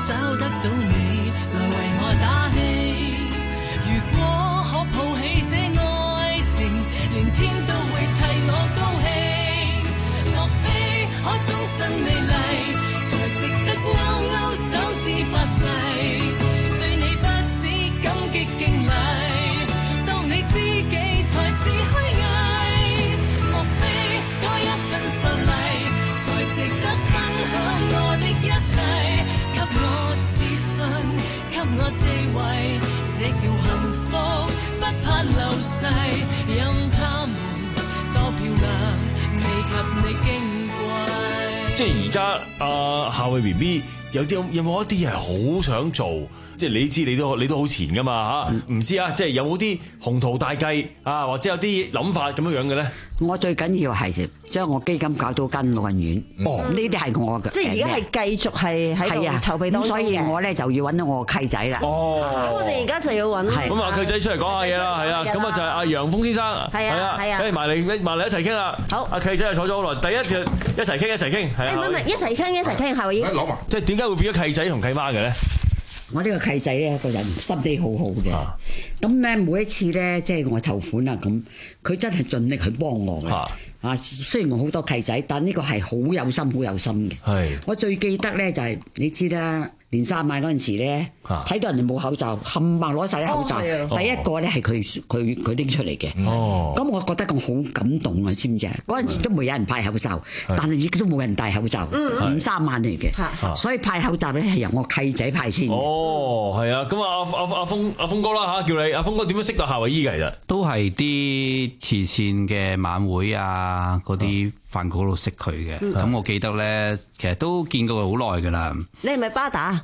找得到你來為我打氣。如果可抱起這愛情，連天都會替我高興。莫非可終身美麗，才值得勾勾手指發誓，對你不止感激敬禮，當你知己才是虛偽。莫非多一份秀麗，才值得分享我的一切，給我自信，給我地位，這叫幸福，不怕流逝，任他們多漂亮，未及你矜貴。 即係而家啊，夏慧 B B 有啲有冇一啲係好想做？即係你知你都你都好前噶嘛嚇？唔知啊，即係有冇啲宏圖大計啊，或者有啲諗法咁樣樣嘅咧？ 我最緊要係將我基金搞到間老人院，哦，呢啲係我嘅。 即係而家係繼續係喺度籌備當中嘅。 所以我咧就要揾到我個契仔啦。 哦， 咁我哋而家就要揾。 咁啊，契仔出嚟講下嘢啦，係啊，咁啊就係阿楊峰先生， 係啊，係啊， 誒埋嚟埋嚟一齊傾啦。好，阿契仔就坐咗好耐，第一就一齊傾一齊傾，係啊。 唔係一齊傾一齊傾，係咪？ 攞埋。即係點解會變咗契仔同契媽嘅咧？ 我呢個契仔咧個人心地好好嘅，咁咧每一次咧即係我籌款啦咁，佢真係盡力去幫我嘅。啊，雖然我好多契仔，但呢個係好有心好有心嘅。係，我最記得咧就係你知啦。年三晚嗰陣時咧，睇到人哋冇口罩，冚唪唥攞晒啲口罩。第一個咧係佢佢佢拎出嚟嘅。哦，咁我覺得我好感動啊，知唔知啊？嗰陣時都冇有人派口罩，但係亦都冇人戴口罩。年三晚嚟嘅，所以派口罩咧係由我契仔派先。 哦，係啊，咁啊阿阿阿峰阿峰哥啦嚇，叫你阿峰哥點樣識到夏慧姨嘅？其實都係啲慈善嘅晚會啊，嗰啲飯局度識佢嘅。咁我記得咧，其實都見過佢好耐㗎啦。 你係咪巴打？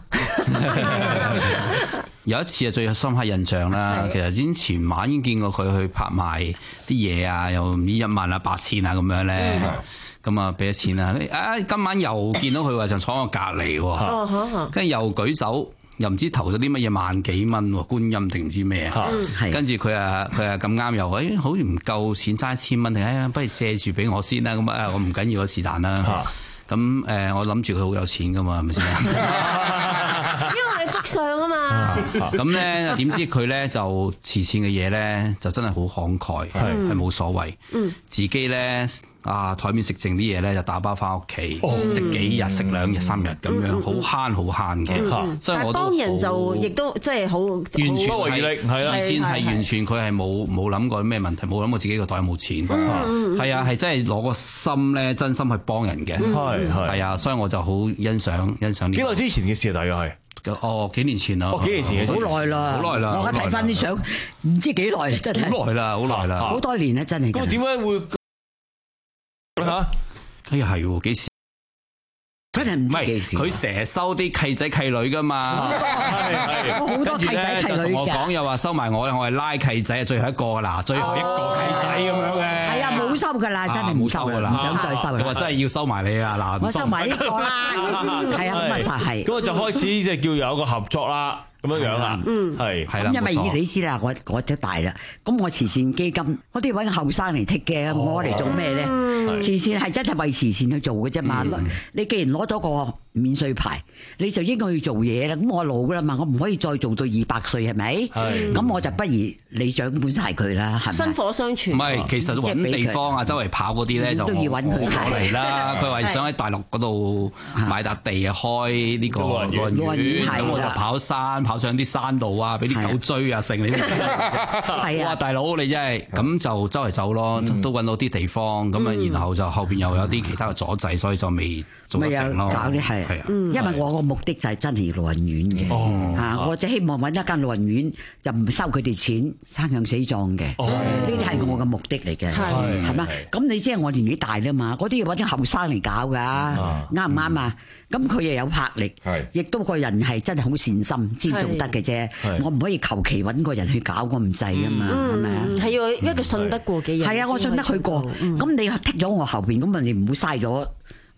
有一次啊，最深刻印象啦。其實已經前晚已經見過佢去拍賣啲嘢啊，又唔知一萬啊、八千啊咁樣咧。咁啊，俾咗錢啦。啊，今晚又見到佢話就坐我隔離喎，跟住又舉手，又唔知投咗啲乜嘢萬幾蚊喎，觀音定唔知咩啊？跟住佢啊，佢啊咁啱又誒，好似唔夠錢，差一千蚊定誒，不如借住俾我先啦。咁啊，我唔緊要，是但啦。咁誒，我諗住佢好有錢噶嘛，係咪先？ 因為係福相啊嘛。 咁咧，點知佢咧就慈善嘅嘢咧，就真係好慷慨，係冇所謂。自己咧啊，台面食剩啲嘢咧，就打包翻屋企食幾日，食兩日三日咁樣，好慳好慳嘅。所以我都當人就亦都即係好完全係慈善係完全佢係冇冇諗過咩問題，冇諗過自己個袋冇錢。係啊，係真係攞個心咧，真心去幫人嘅。係係啊，所以我就好欣賞欣賞呢。 幾耐之前嘅事啊？大約係哦，幾年前啦。 哦，幾年前嘅事， 好耐啦， 好耐啦。 我而家睇翻啲相，唔知幾耐，真係好耐啦，好耐啦， 好多年啦，真係。 咁點解會嚇？ 哎呀，係喎，幾時？ 真係唔係幾時？ 佢成日收啲契仔契女噶嘛， 好多契仔契女嘅。 就同我講又話收埋我，我係拉契仔啊，最後一個嗱，最後一個契仔咁樣嘅。 係啊，冇收噶啦，真係冇收噶啦，唔想再收。 佢話真係要收埋你啊嗱， 我收埋呢個啦，係啊，咁啊就係。 咁啊就開始即係叫有一個合作啦。咁樣樣啦，嗯，係係啦， 因為你知啦，我我得大啦，咁我慈善基金，我都要揾個後生嚟剔嘅，我嚟做咩咧？慈善係真係為慈善去做嘅啫嘛。你既然攞咗個免稅牌，你就應該去做嘢啦。咁我老啦嘛，我唔可以再做到二百歲係咪？咁我就不如你掌管晒佢啦，係咪？ 薪火相傳。 唔係，其實揾地方啊，周圍跑嗰啲咧就都要揾佢嚟啦。佢話想喺大陸嗰度買笪地啊，開呢個老人院，咁我就跑山。跑上啲山道啊，俾啲狗追啊，成你都唔知。係啊，大佬你真係咁就周圍走咯，都揾到啲地方咁啊，然後就後邊又有啲其他嘅阻滯，所以就未做得成咯。 搞啲係，係啊，因為我個目的就係真係老人院嘅。嚇，我就希望揾一間老人院，就唔收佢哋錢，生養死葬嘅。呢啲係我嘅目的嚟嘅，係嘛？咁你即係我年紀大啦嘛，嗰啲要揾啲後生嚟搞㗎，啱唔啱啊？咁佢又有魄力，亦都個人係真係好善心先做得嘅啫。我唔可以求其揾個人去搞，我唔制㗎嘛，係咪啊？ 係要一個信得過嘅人。 係啊，我信得佢過。咁你剔咗我後邊，咁啊你唔好嘥咗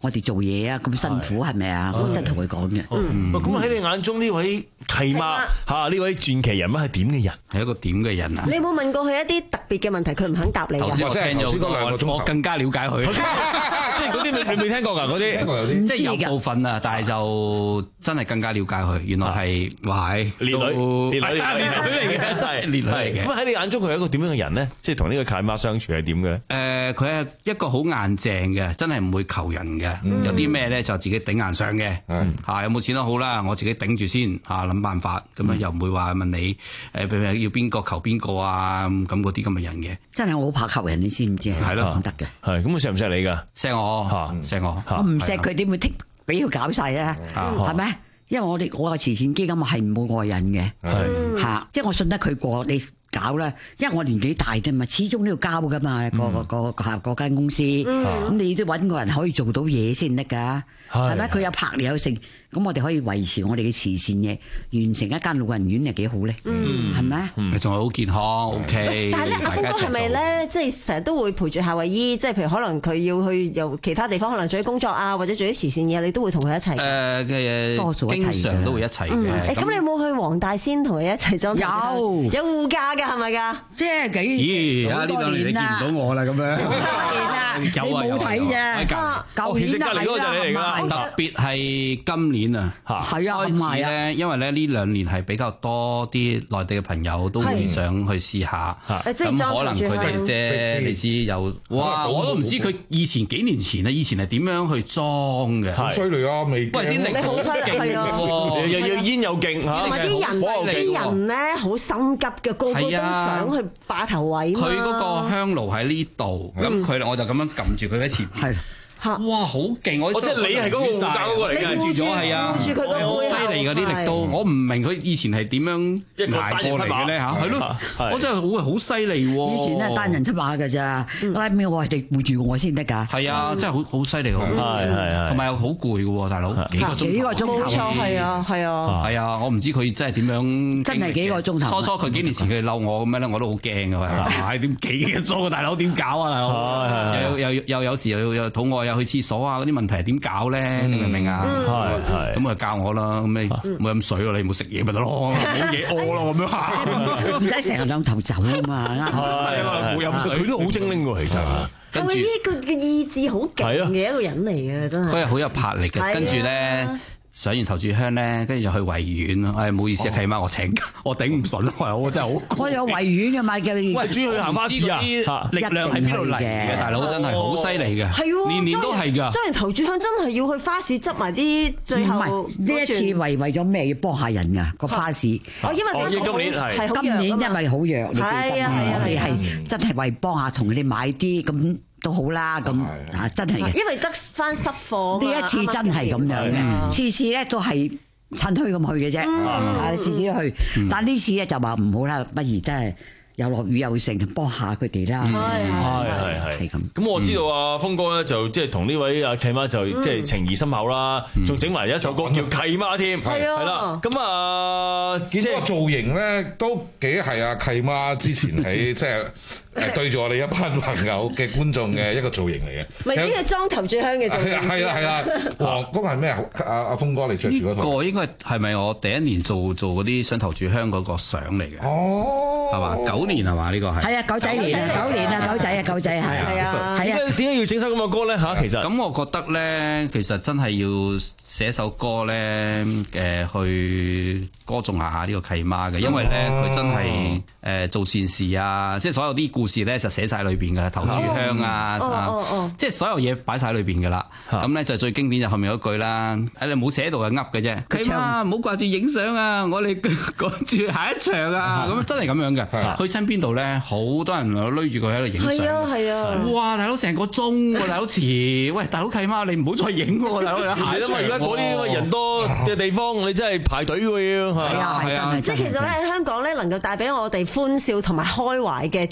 我哋做嘢啊，咁辛苦係咪啊？我真係同佢講嘅。 咁喺你眼中呢位契媽嚇呢位傳奇人物係點嘅人？ 係一個點嘅人啊？ 你有冇問過佢一啲特別嘅問題，佢唔肯答你？ 頭先我聽咗多兩個鐘，我更加了解佢。 即係嗰啲你你未聽過㗎嗰啲？ 即係有部分啊，但係就真係更加了解佢。原來係哇係烈女，烈女嚟嘅，真係烈女嚟嘅。咁喺你眼中佢係一個點樣嘅人咧？即係同呢個契媽相處係點嘅咧？ 誒，佢係一個好硬淨嘅，真係唔會求人嘅。有啲咩咧就自己頂硬上嘅。嚇有冇錢都好啦，我自己頂住先嚇，諗辦法咁樣，又唔會話問你誒，譬如要邊個求邊個啊咁嗰啲咁嘅人嘅。 真係我好怕求人，你知唔知啊？ 係咯， 唔得嘅。 係咁，佢錫唔錫你㗎？ 錫我嚇，錫我。 我唔錫佢點會剔俾佢搞晒啊？係咪？因為我哋我個慈善基金係唔會外人嘅，嚇，即係我信得佢過你搞啦。因為我年紀大啫嘛，始終都要交噶嘛，個個個個間公司，咁你都揾個人可以做到嘢先得㗎，係咪？佢有魄力有成，咁我哋可以維持我哋嘅慈善嘢，完成一間老人院係幾好咧？係咪？ 你仲係好健康 ，OK。 但係咧，阿峰哥係咪咧，即係成日都會陪住夏慧姨？即係譬如可能佢要去由其他地方，可能做啲工作啊，或者做啲慈善嘢，你都會同佢一齊？ 誒嘅多數經常都會一齊嘅。 咁你有冇去黃大仙同佢一齊裝？ 有有護駕㗎係咪㗎？ 即係幾？ 咦！啊呢兩年你見唔到我啦咁樣。 你冇睇啫。舊年都係啦， 特別係今年啊， 係啊， 開始咧，因為咧呢兩年係比較多啲內地嘅朋友都會想去試下，咁可能佢哋啫，你知有哇，我都唔知佢以前幾年前啊，以前係點樣去裝嘅， 好犀利啊！未， 喂啲力好勁喎， 又要煙又勁嚇， 同埋啲人啲人咧好心急嘅，個個都想去霸頭位。 佢嗰個香爐喺呢度，咁佢我就咁樣撳住佢喺前面。哇，好勁！我即係你係嗰個護駕嗰個嚟嘅， 護住咗係啊， 護住佢個背後， 好犀利嗰啲力都，我唔明佢以前係點樣捱過嚟嘅咧嚇，係咯，我真係好好犀利喎！ 以前咧單人出馬㗎咋，拉尾我係哋護住我先得㗎。 係啊，真係好好犀利喎！ 係係同埋又好攰嘅喎，大佬幾個鐘頭。 幾個鐘頭。 冇錯，係啊，係啊。 係啊，我唔知佢真係點樣。 真係幾個鐘頭。 初初佢幾年前佢嬲我咁樣咧，我都好驚㗎喎。係點幾個鐘啊，大佬點搞啊，大佬？又又又有時又又肚餓又去廁所啊嗰啲。問題係點搞咧？你明唔明啊？係係咁啊，教我啦。咁你冇飲水咯，你冇食嘢咪得咯，冇嘢屙咯咁樣。 唔使成日兩頭走啊嘛。 係啊，冇飲水，佢都好精靈喎，其實。 係咪呢個嘅意志好勁嘅一個人嚟嘅？真係。 佢係好有魄力嘅，跟住咧。上完頭炷香咧，跟住就去維園。唉，唔好意思啊，契媽，我請我頂唔順啊！我真係好。 我有維園嘅嘛叫。 喂，主要去行花市啊！ 力量喺邊度嚟嘅？大佬真係好犀利嘅。 係喎， 年年都係㗎。 裝完頭炷香真係要去花市執埋啲最後。 呢一次為為咗咩要幫下人㗎個花市？ 哦，因為今年係今年因為好弱，你記得我哋係真係為幫下同佢哋買啲咁。都好啦，咁啊真係嘅， 因為得翻濕貨。 呢一次真係咁樣嘅，次次咧都係趁墟咁去嘅啫，啊次次都去，但呢次咧就話唔好啦，不如真係。又落雨又成，幫下佢哋啦。 係係係係咁。咁我知道阿峰哥咧就即係同呢位阿契媽就即係情誼深厚啦，仲整埋一首歌叫契媽添。係啊，係啦。咁啊， 見到個造型咧都幾係阿契媽之前喺即係誒對住我哋一班朋友嘅觀眾嘅一個造型嚟嘅。 咪呢個裝頭炷香嘅造型。 係啦係啦，黃嗰個係咩啊？阿阿峰哥你着住嗰套。 呢個應該係咪我第一年做做嗰啲雙頭炷香嗰個相嚟嘅？ 哦， 係嘛？九年係嘛？呢個係。 係啊，狗仔年啊，九年啊，狗仔啊，狗仔係。係啊。 係啊。點解要整首咁嘅歌咧？嚇，其實。 咁我覺得咧，其實真係要寫首歌咧，誒去歌頌下呢個契媽嘅，因為咧佢真係誒做善事啊，即係所有啲故事咧就寫晒裏邊㗎啦，頭炷香啊，即係所有嘢擺晒裏邊㗎啦。咁咧就最經典就後面嗰句啦，誒你冇寫到就噏嘅啫。契媽唔好掛住影相啊，我哋趕住下一場啊，咁真係咁樣嘅。去親邊度咧，好多人攞住佢喺度影相。 係啊係啊！ 哇，大佬成個鐘喎，大佬遲，喂大佬契媽你唔好再影喎，大佬下一場。 而家嗰啲人多嘅地方，你真係排隊喎要。 係啊係啊！即係其實咧喺香港咧能夠帶俾我哋歡笑同埋開懷嘅禮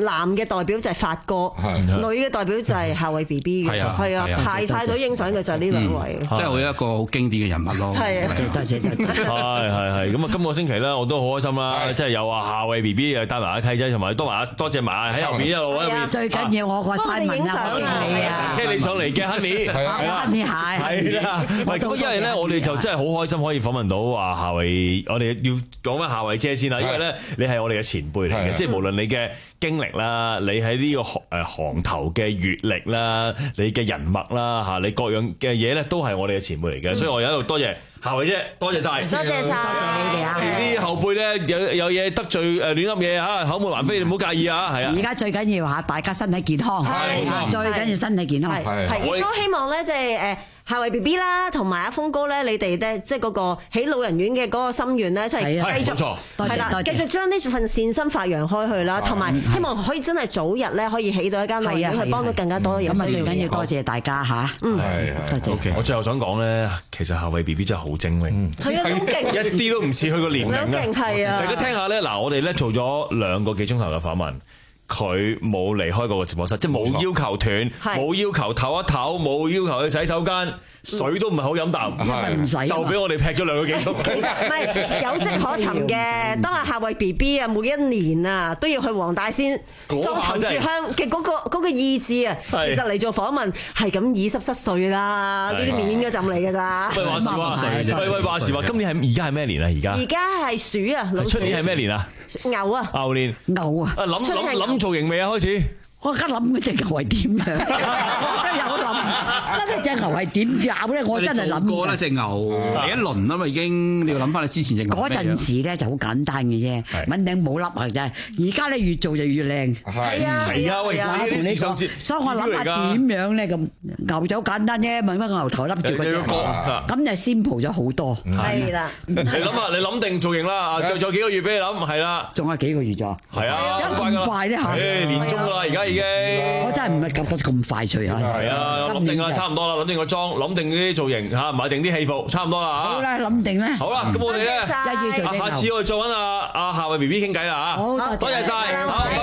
男嘅代表就係發哥，女嘅代表就係夏慧 B B 嘅， 係啊係啊，排晒隊影相嘅就係呢兩位， 即係會一個好經典嘅人物咯。 係啊， 多謝多謝。 係係係，咁啊，今個星期咧我都好開心啦，即係有啊夏慧 B B 又帶埋阿契仔，同埋多埋多謝埋喺後面一路喺邊。 最緊要我個新聞啊，我敬你啊， 車你上嚟嘅 Honey，係啊，Honey 係係啦，喂，咁因為咧我哋就真係好開心可以訪問到啊夏慧，我哋要講翻夏慧姐先啦，因為咧你係我哋嘅前輩嚟嘅，即係無論你嘅經歷啦，你喺呢個行誒行頭嘅閲歷啦，你嘅人脈啦嚇，你各樣嘅嘢咧都係我哋嘅前輩嚟嘅，所以我喺度多謝夏慧姐，多謝晒， 多謝晒，多謝你哋啊！ 啲後輩咧有有嘢得罪誒亂噏嘢嚇，口沫橫飛，你唔好介意啊，係啊！ 而家最緊要嚇大家身體健康，係最緊要身體健康， 係係亦都希望咧，即係誒。夏慧 B B 啦，同埋阿峰哥咧，你哋咧即係嗰個喺老人院嘅嗰個心願咧，即係繼續係啦，繼續將呢份善心發揚開去啦，同埋希望可以真係早日咧可以起到一間老人院，去幫到更加多有需要嘅人。咁啊，最緊要多謝大家嚇，嗯，多謝。 OK，我最後想講咧，其實夏慧 B B 真係好精靈， 係啊，好勁， 一啲都唔似佢個年齡啊， 好勁係啊！ 大家聽下咧，嗱，我哋咧做咗兩個幾鐘頭嘅訪問。佢冇離開過個直播室，即係冇要求斷，冇要求唞一唞，冇要求去洗手間，水都唔係好飲啖， 唔使就俾我哋劈咗兩個幾鐘。 其實唔係有跡可尋嘅，當阿夏慧 B B 啊，每一年啊都要去黃大仙裝頭炷香嘅嗰個嗰個意志啊，其實嚟做訪問係咁耳濕濕碎啦，呢啲面嗰陣嚟㗎咋。 喂話時話，喂喂話時話，今年係而家係咩年啊？而家而家係鼠啊， 出年係咩年啊？ 牛啊， 牛年， 牛啊， 諗諗諗造型未啊？開始。 我而家諗嗰隻牛係點樣？我真係有諗，真係隻牛係點爪咧？我真係諗過啦，隻牛嚟一輪啊嘛，已經你要諗翻你之前隻牛嗰陣時咧就好簡單嘅啫，揾頂帽笠啊真係。而家咧越做就越靚。 係啊係啊， 喂， 同你講，所以我諗下點樣咧咁牛就好簡單啫，問乜個牛頭笠住個隻，咁就先蒲咗好多。 係啦， 你諗下，你諗定造型啦，仲有幾個月俾你諗，係啦， 仲有幾個月咋？ 係啊， 咁快咧嚇？ 誒年中啦，而家。已經， 我真係唔係感覺咁快脆啊！ 係啊，諗定啦，差唔多啦，諗定個妝，諗定啲造型嚇，買定啲戲服，差唔多啦嚇。 好啦，諗定咧。 好啦，咁我哋咧，下次我哋再揾阿阿夏慧 B B 傾偈啦嚇。 好， 多謝晒，好，拜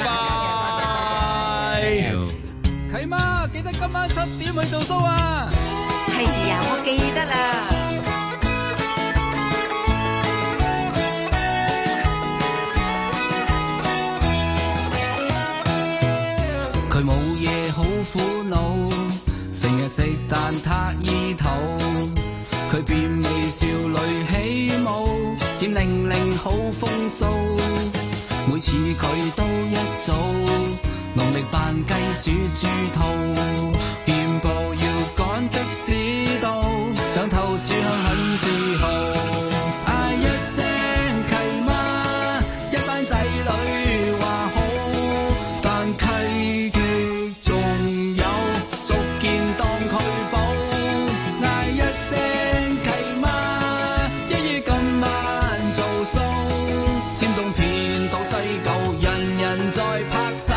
拜。 契媽，記得今晚七點去做 show 啊！ 係啊，我記得啦。 佢冇嘢好苦惱，成日食蛋撻意肚。佢變美少女起舞，閃靈靈好風騷。每次佢都一早，農曆扮雞鼠豬兔，見步要趕的士到，想透柱香很自豪。嗌一聲契媽，一班仔女話好，但契極仲有逐件當佢寶。嗌一聲契媽，一於今晚做 show， 尖東遍到西九，人人在拍手。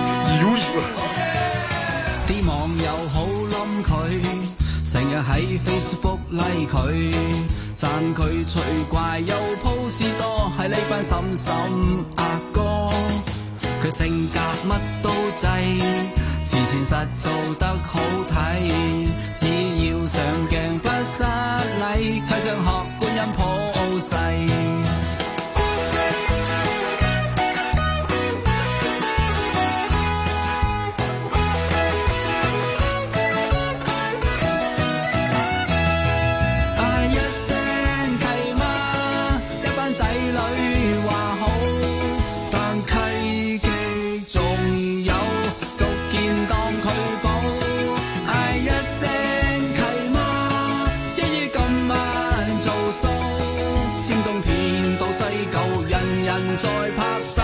啲網友好冧佢，成日喺 Facebook like 佢，讚佢趣怪又 post 多，係呢班嬸嬸阿哥。佢性格乜都制，前前實做得好睇，只要上鏡不失禮，佢想學觀音普世。再拍手，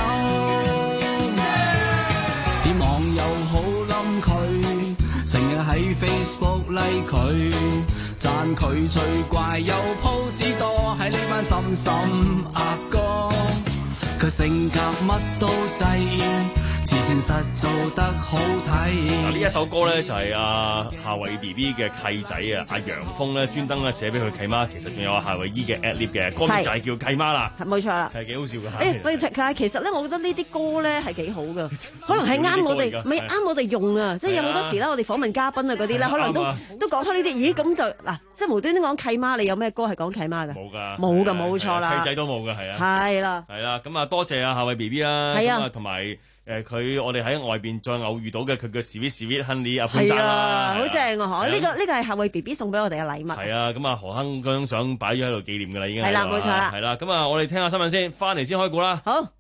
啲網友好冧佢，成日喺 Facebook like 佢，讚佢最怪又 post 多，喺呢班嬸嬸阿哥。佢性格乜都制， 慈善實做得好睇。 嗱，呢一首歌咧就係阿夏慧 B B 嘅契仔啊，阿楊峰咧專登咧寫俾佢契媽，其實仲有阿夏慧姨嘅 ad-lib 嘅歌名就係叫契媽啦， 冇錯啦， 係幾好笑㗎。 誒喂，但係其實咧，我覺得呢啲歌咧係幾好㗎，可能係啱我哋，咪啱我哋用啊！即係有好多時咧，我哋訪問嘉賓啊嗰啲咧，可能都都講開呢啲，咦咁就嗱，即係無端端講契媽，你有咩歌係講契媽㗎？ 冇㗎， 冇㗎，冇錯啦， 契仔都冇㗎，係啊， 係啦， 係啦，咁啊多謝阿夏慧 B B 啦， 係啊， 同埋。誒佢我哋喺外邊再偶遇到嘅佢嘅 sweet sweet honey 阿潘生啦， 好正啊！嗬，呢個呢個係夏慧 B B 送俾我哋嘅禮物。係啊，咁啊何亨嗰張相擺咗喺度紀念㗎啦，已經係啦，冇錯啦。 係啦，咁啊我哋聽下新聞先，翻嚟先開估啦。 好。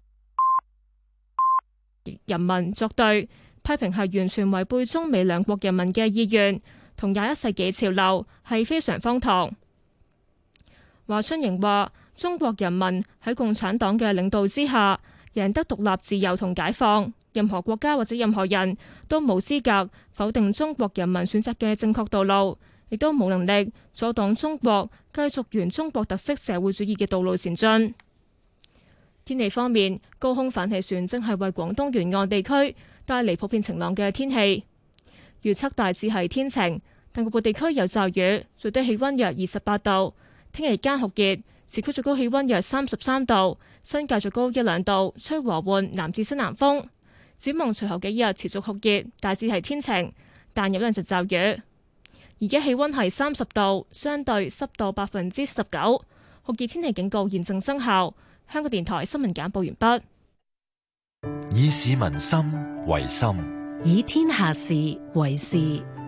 人民作對，批評係完全違背中美兩國人民嘅意願，同廿一世紀潮流係非常荒唐。華春瑩話：中國人民喺共產黨嘅領導之下，贏得獨立自由同解放，任何國家或者任何人都冇資格否定中國人民選擇嘅正確道路，亦都冇能力阻擋中國繼續沿中國特色社會主義嘅道路前進。天氣方面，高空反氣旋正係為廣東沿岸地區帶嚟普遍晴朗嘅天氣，預測大致係天晴，但局部地區有驟雨，最低氣溫約二十八度。聽日間酷熱，市區最高氣溫約三十三度，新界最高一兩度，吹和緩南至西南風。展望隨後幾日持續酷熱，大致係天晴，但有兩陣驟雨。而家氣溫係三十度，相對濕度百分之十九，酷熱天氣警告現正生效。香港電台新聞簡報完畢。 以市民心為心， 以天下事為事。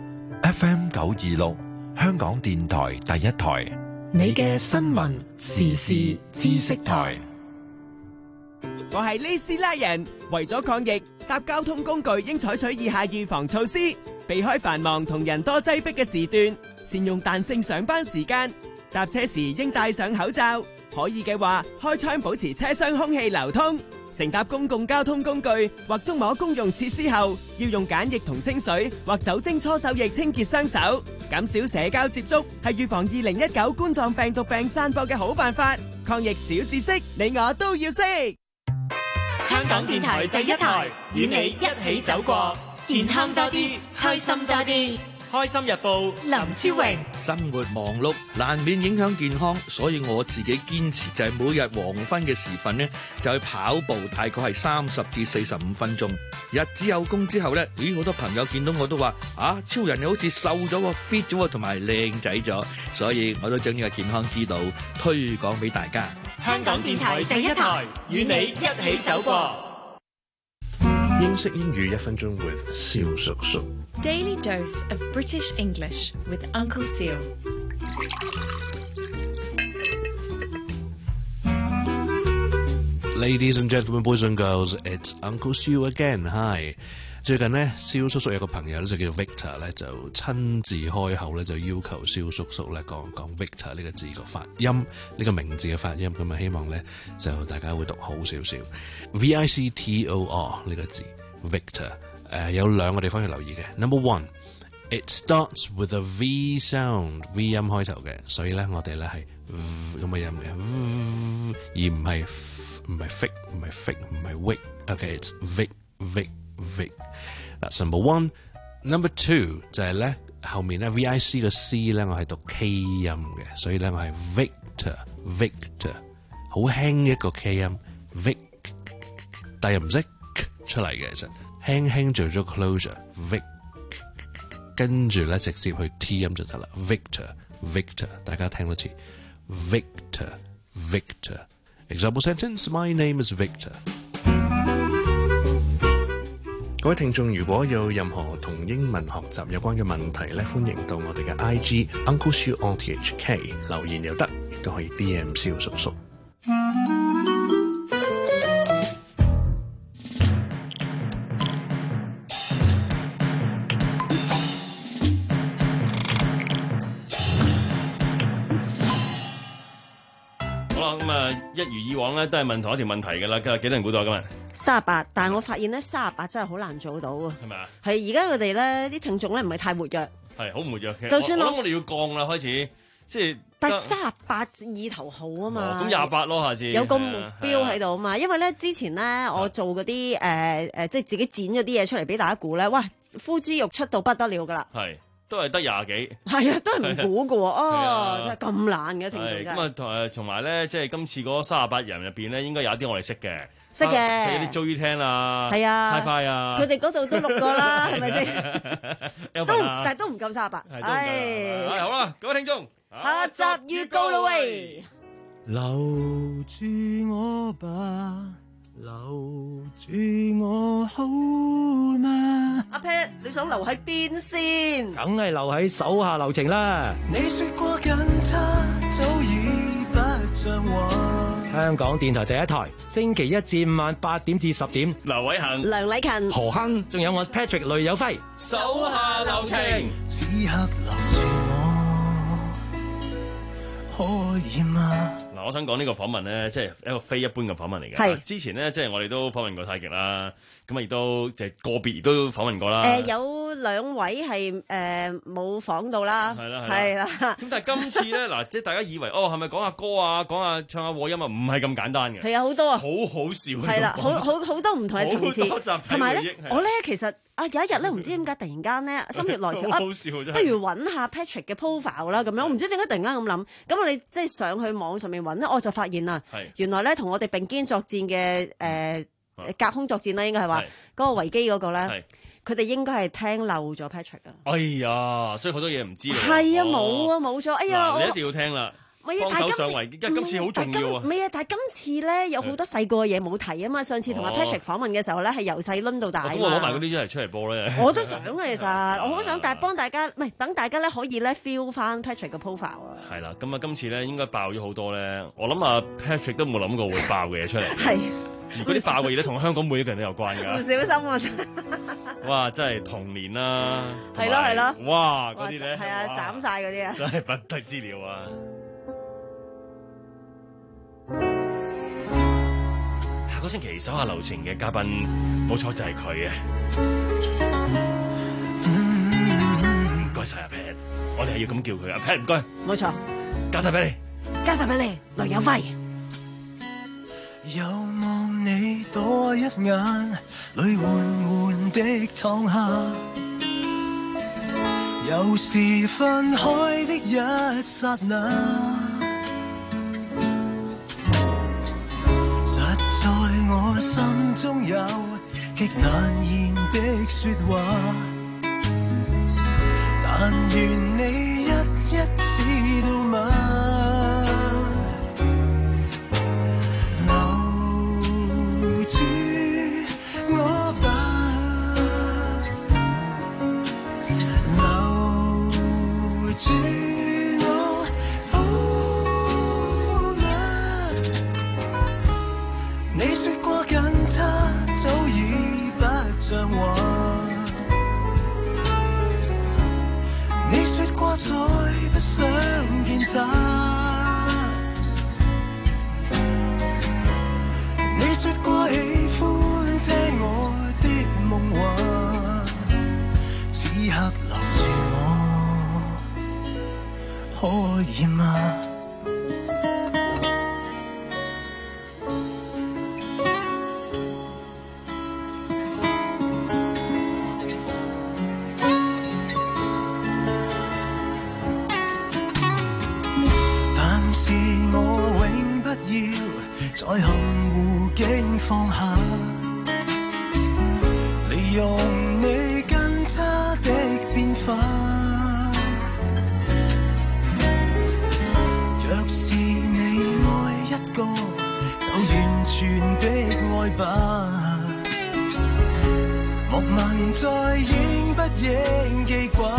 F M 九二六，香港電台第一台。 你嘅新聞時事知識台。 我係呢斯拉人，為咗抗疫，搭交通工具應採取以下預防措施：避開繁忙同人多擠迫嘅時段，善用彈性上班時間，搭車時應戴上口罩，可以嘅話開窗保持車廂空氣流通。乘搭公共交通工具或觸摸公用設施後，要用梘液同清水或酒精搓手液清潔雙手。減少社交接觸係預防二零一九冠狀病毒病散播嘅好辦法。抗疫小知識，你我都要識。 香港電台第一台，與你一起走過，健康多啲，開心多啲。開心日報林超榮。 生活忙碌難免影響健康，所以我自己堅持就係每日黃昏嘅時分呢，就去跑步，大概係三十至四十五分鐘。日子有功之後呢，咦，好多朋友見到我都話啊，超人你好似瘦咗，fit 咗同埋靚仔咗，所以我都將呢個健康之道推廣俾大家。 香港電台第一台，與你一起走過。 英式英語一分鐘 with 蕭叔叔。 Daily dose of British English with Uncle Seal. Ladies and gentlemen, boys and girls, it's Uncle Seal again. Hi. 最近呢，蕭叔叔有個朋友咧就叫 Victor 咧，就親自開口咧就要求蕭叔叔咧講講 Victor 呢個字個發音，呢、呢個名字嘅發音，咁啊希望咧就大家會讀好少少 V I C T O R 呢個字 Victor。誒、呃、有兩個地方要留意嘅。Number one, it starts with a V sound， V 音開頭嘅，所以咧我哋咧係咁嘅音嘅，而唔係唔係 fic 唔係 fic 唔係 wick。OK，it's vic vic vic。That's number one。Number two 就係咧後面咧 V I C 個 C 咧我係讀 K 音嘅，所以咧我係 Victor Victor， 好輕一個 K 音 Vic， 但又唔識出嚟嘅其實。輕輕做咗 closure，Vic， 跟住咧直接去 T 音就得啦 ，Victor，Victor， 大家聽多次 ，Victor，Victor。Example sentence: My name is Victor。各位聽眾，如果有任何同英文學習有關嘅問題咧，歡迎到我哋嘅 I G Uncle Siu R T H K 留言又得，亦都可以 D M 蕭叔叔。 一如以往咧，都係問同一條問題㗎啦。今日幾多人估到今日？ 三十八，但係我發現咧，三十八真係好難做到啊。 係咪啊？係而家佢哋咧啲聽眾咧唔係太活躍， 係好唔活躍嘅。 就算我我諗我哋要降啦，開始即係。 但係三十八意頭好啊嘛， 咁廿八咯，下次有個目標喺度啊嘛。因為咧之前咧我做嗰啲誒誒，即係自己剪咗啲嘢出嚟俾大家估咧，哇，呼之欲出到不得了㗎啦。 係。都係得廿幾， 係啊，都係唔估嘅喎，哦，真係咁難嘅聽眾真係。 咁啊，同誒同埋咧，即係今次嗰三十八人入邊咧，應該有一啲我哋識嘅， 識嘅， 譬如啲 Joey 聽啊， 係啊 ，HiFi 啊， 佢哋嗰度都錄過啦，係咪先？都但係都唔夠三十八， 係好啦，各位聽眾， 下集預告啦喂， 留住我吧。留住我好嗎？ 阿 Pat，你想留喺邊先？ 梗係留喺手下留情啦。 你說過緊差早已不像話。 香港電台第一台，星期一至五晚八點至十點， 劉偉恒、 梁禮勤、 何亨，仲有我 Patrick 雷有輝， 手下留情。 此刻留住我，可以嗎？ 嗱，我想講呢個訪問咧，即係一個非一般嘅訪問嚟嘅。係之前咧，即係我哋都訪問過太極啦，咁啊亦都即係個別亦都訪問過啦。 誒有兩位係誒冇訪到啦， 係啦係啦。 咁但係今次咧，嗱，即係大家以為哦係咪講下歌啊，講下唱下和音啊，唔係咁簡單嘅。 係啊，好多啊， 好好笑。 係啦，好好好多唔同嘅層次。 好多集體同埋咧， 回憶我咧其實啊有一日咧，唔知點解突然間咧心血來潮啊， 好好笑真係不如揾下 Patrick 嘅 profile 啦咁樣。我唔知點解突然間咁諗，咁我哋即係上去網上面揾咧，我就發現啦，原來咧同我哋並肩作戰嘅誒隔空作戰啦，應該係話嗰個維基嗰個咧，佢哋應該係聽漏咗 Patrick 啊。 哎呀，所以好多嘢唔知啦。 係啊，冇啊，冇咗。哎呀， 你一定要聽啦。幫手上圍，因為今次好重要啊！ 唔係啊，但係今次咧有好多細個嘅嘢冇提啊嘛。上次同阿 Patrick 訪問嘅時候咧，係由細輪到大。咁我攞埋嗰啲出嚟出嚟播咧。 我都想啊，其實我好想，但係幫大家，唔係等大家咧可以咧 feel 翻 Patrick 嘅 profile 啊。 係啦，咁啊，今次咧應該爆咗好多咧。我諗啊 Patrick 都冇諗過會爆嘅嘢出嚟。 係。 而嗰啲爆嘅嘢咧，同香港每一個人都有關㗎。 唔小心啊！真哇！真係童年啦。 係咯係咯。 哇！嗰啲咧。 係啊，斬晒嗰啲啊。 真係不得之了啊！下個星期手下留情嘅嘉賓，冇錯就係佢啊！唔該晒阿 Pat，我哋係要咁叫佢阿 Pat，唔該。 冇錯， 交晒俾你， 交晒俾你，梁有輝。 又望你多一眼，淚緩緩的淌下，又是分開的一剎那。在我心中有極難言的說話，但願你一一知道嗎？留住我吧，留住我好嗎？你說過緊差早已不像話，你說過再不想見他，你說過喜歡聽我的夢話，此刻留住我可以嗎？在含糊境放下，利用你跟他的變化。若是你愛一個，就完全的愛吧，莫問再應不應記掛。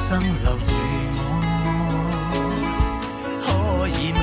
生留住我，可以嗎？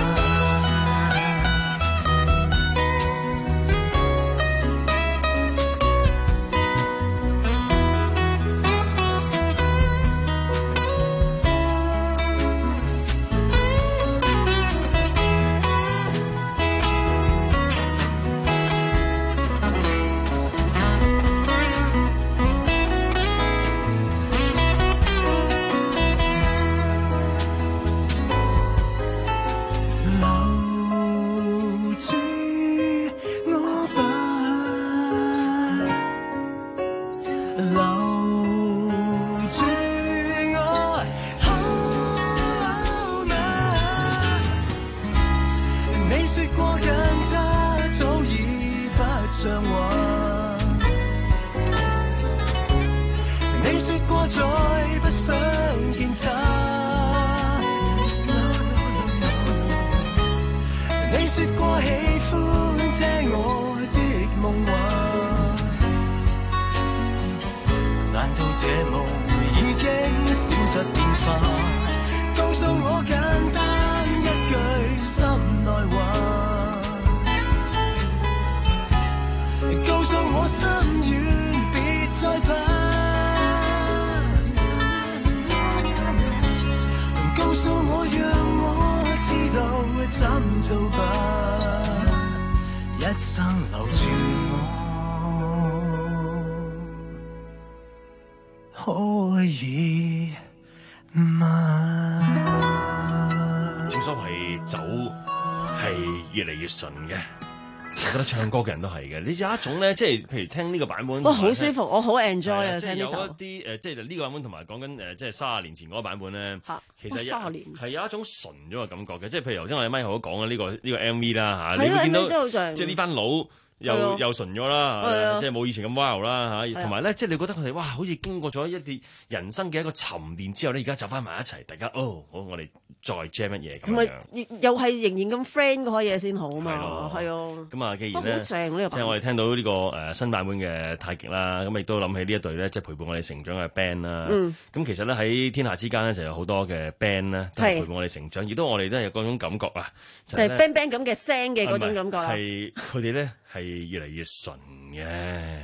純嘅，我覺得唱歌嘅人都係嘅。你有一種咧，即係譬如聽呢個版本， 哇，好舒服，我好 enjoy 啊！ 即係有一聽呢首啲誒，即係呢個版本同埋講緊誒，即係三十年前嗰個版本咧，其實三十年係有一種純咗嘅感覺嘅。即係譬如頭先我哋咪好講嘅呢個呢個 M V 啦嚇， 係啊你會見到 M V 真係好正即係呢班佬。又係啊又純咗啦， 係啊即係冇以前咁 wild 啦係啊嚇，同埋咧，即係你覺得佢哋哇，好似經過咗一啲人生嘅一個沉澱之後咧，而家走翻埋一齊，大家哦，好，我哋再 jam 乜嘢咁同埋樣。 又係仍然咁 friend 嗰啲嘢先好啊嘛，係啊。 咁啊，既然啊咧， 好正呢個版本即係我哋聽到呢個誒新版本嘅太極啦，咁亦都諗起呢一隊咧，即係陪伴我哋成長嘅 band 啦。 嗯咁其實咧喺天下之間咧，就有好多嘅 band 咧，都係陪伴我哋成長，亦都我哋都係有嗰種感覺啊， 就係 bang bang 咁嘅聲嘅嗰種感覺啦。 係佢哋咧係越嚟越純嘅。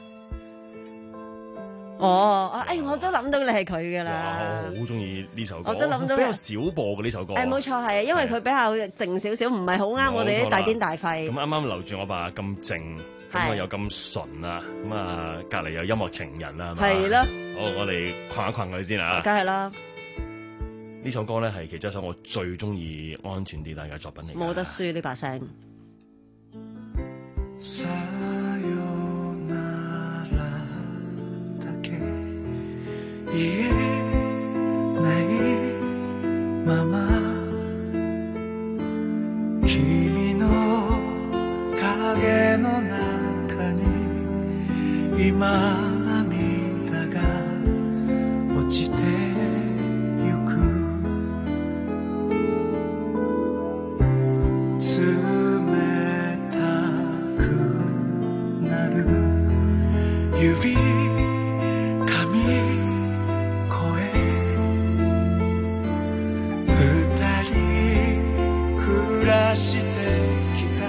哦，哎，我都諗到你係佢噶啦。 我好中意呢首歌， 我都諗到比較少播嘅呢首歌。 誒，冇錯係，因為佢比較靜少少，唔係好啱我哋啲大癲大肺。 咁啱啱留住我吧，咁靜，咁啊又咁純啊，咁啊隔離有音樂情人啦，係嘛？ 係咯。 好，我哋框一框佢先啊。 梗係啦。 呢首歌咧係其中一首我最中意安全地帶嘅作品嚟。 冇得輸呢把聲。 言えないまま君の影の中に今涙が落ちてゆく冷たくなる指してきた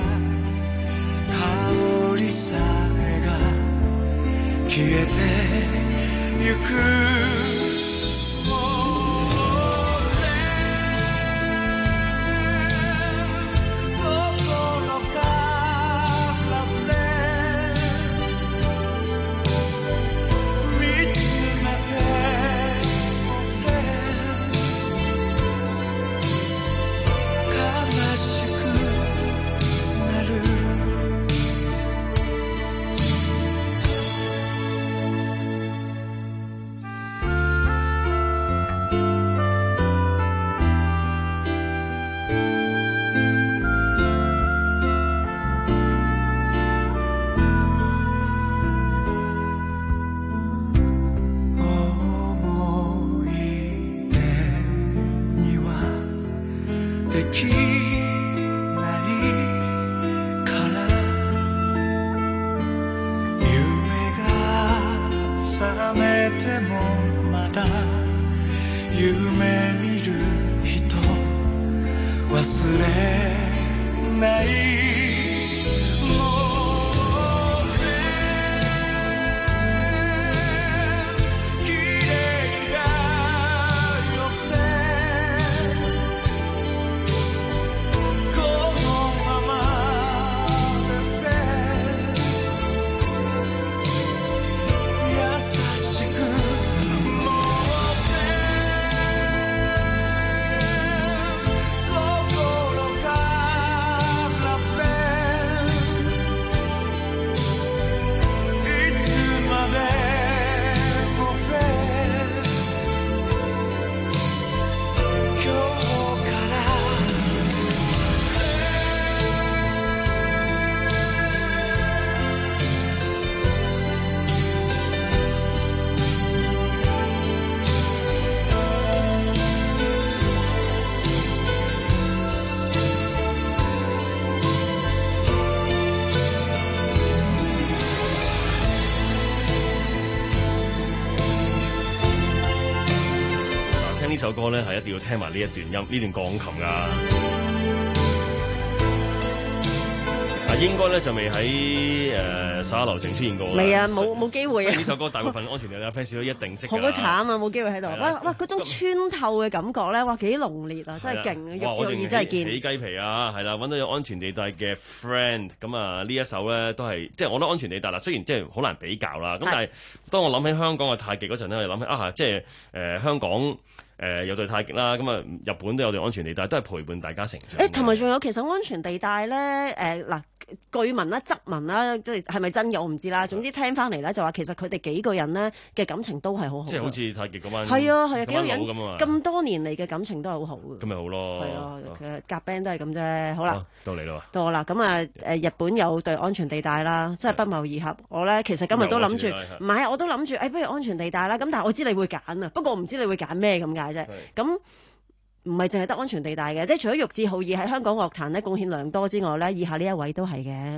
香りさえが消えてゆく夢見る人忘れない呢首歌咧係一定要聽埋呢一段音，呢段鋼琴㗎。啊，應該咧就未喺誒耍流程出現過。 未啊，冇冇機會啊！ 呢首歌大部分安全地帶 fans 都一定識。 好慘啊！冇機會喺度。哇哇，嗰種穿透嘅感覺咧，哇幾濃烈啊！真係勁啊！玉置浩二真係見。起雞皮啊！係啦，揾到有安全地帶嘅 friend， 咁啊呢一首咧都係即係我覺得安全地帶啦。雖然即係好難比較啦，咁但係當我諗起香港嘅太極嗰陣咧，我諗起啊，即係誒香港。誒、呃、有對太極啦，咁啊日本都有對安全地帶，都係陪伴大家成長。誒同埋仲有其實安全地帶咧，誒嗱據聞啦、側聞啦，即係係咪真嘅我唔知啦。總之聽翻嚟咧就話其實佢哋幾個人咧嘅感情都係好好。 即係好似太極嗰班。 係啊係啊，幾個人咁啊， 咁多年嚟嘅感情都係好好嘅。 咁咪好咯。 係啊，其實夾 band 都係咁啫。好啦， 啊、到你啦。 到我啦。咁啊誒日本有對安全地帶啦，真係不謀而合。我咧其實今日都諗住，唔係我都諗住，誒、哎、不如安全地帶啦。咁但係我知你會揀啊，不過我唔知你會揀咩咁解啫。咁唔係淨係得安全地帶嘅，即係除咗玉置浩二喺香港樂壇咧貢獻良多之外咧，以下呢一位都係嘅。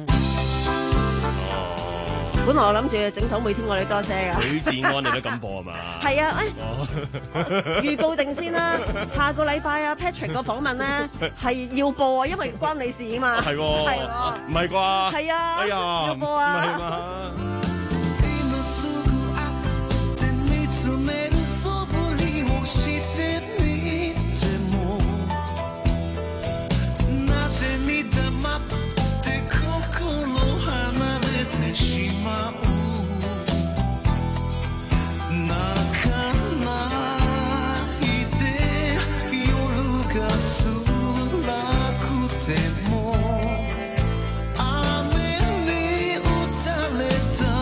哦，本來我諗住整首每天愛你多些㗎。 許志安你都咁播係嘛？ 係啊，誒，預告定先啦。下個禮拜啊 Patrick 個訪問咧係要播啊，因為關你事啊嘛。 係喎，係喎，唔係啩？ 係啊， 哎呀， 要播啊。 唔係嘛？ 雨に打たれた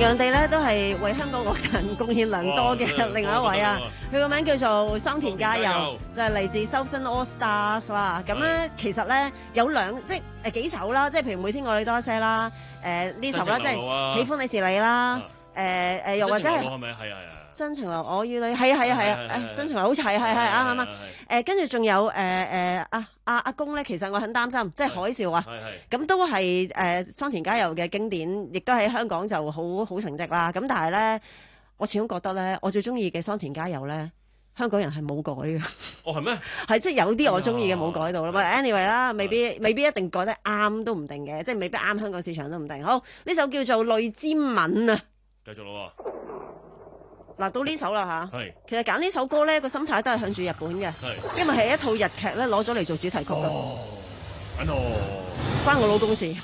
樣地咧，都係為香港樂壇貢獻良多嘅另外一位啊！佢個名叫做桑田佳祐，就係嚟自 Southern All Stars 啦。咁咧其實咧有兩即係誒幾首啦，即係譬如每天愛你多一些啦，誒呢首啦，即係喜歡你是你啦，誒誒又或者係係咪係啊係啊？ 真情流我與你係啊係啊係啊！誒真情流好齊係係啱啱啱誒，跟住仲有誒誒阿阿阿公咧，其實我很擔心，即係海嘯啊，咁都係誒桑田佳祐嘅經典，亦都喺香港就好好成績啦。咁但係咧，我始終覺得咧，我最中意嘅桑田佳祐咧，香港人係冇改嘅。 哦係咩？係即係有啲我中意嘅冇改到啦。But anyway 啦，未必未必一定改得啱都唔定嘅，即係未必啱香港市場都唔定。好，呢首叫做《淚沾吻》啊。 繼續咯喎。 嗱，到呢首啦嚇， 係其實揀呢首歌咧個心態都係向住日本嘅，因為係一套日劇咧攞咗嚟做主題曲嘅， 緊哦， 關我老公事。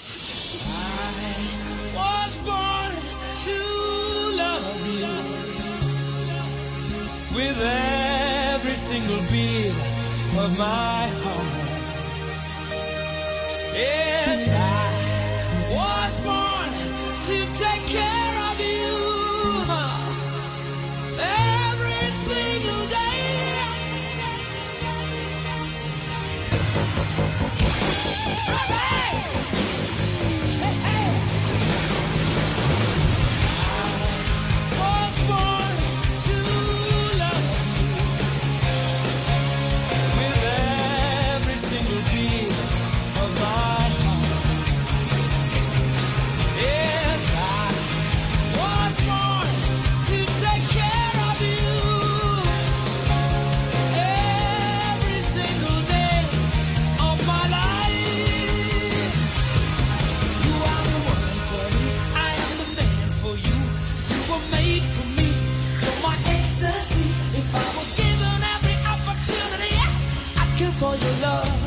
Was born to love you with every single beat of my heart. Yes, I was born to take care of you every single day. For your love,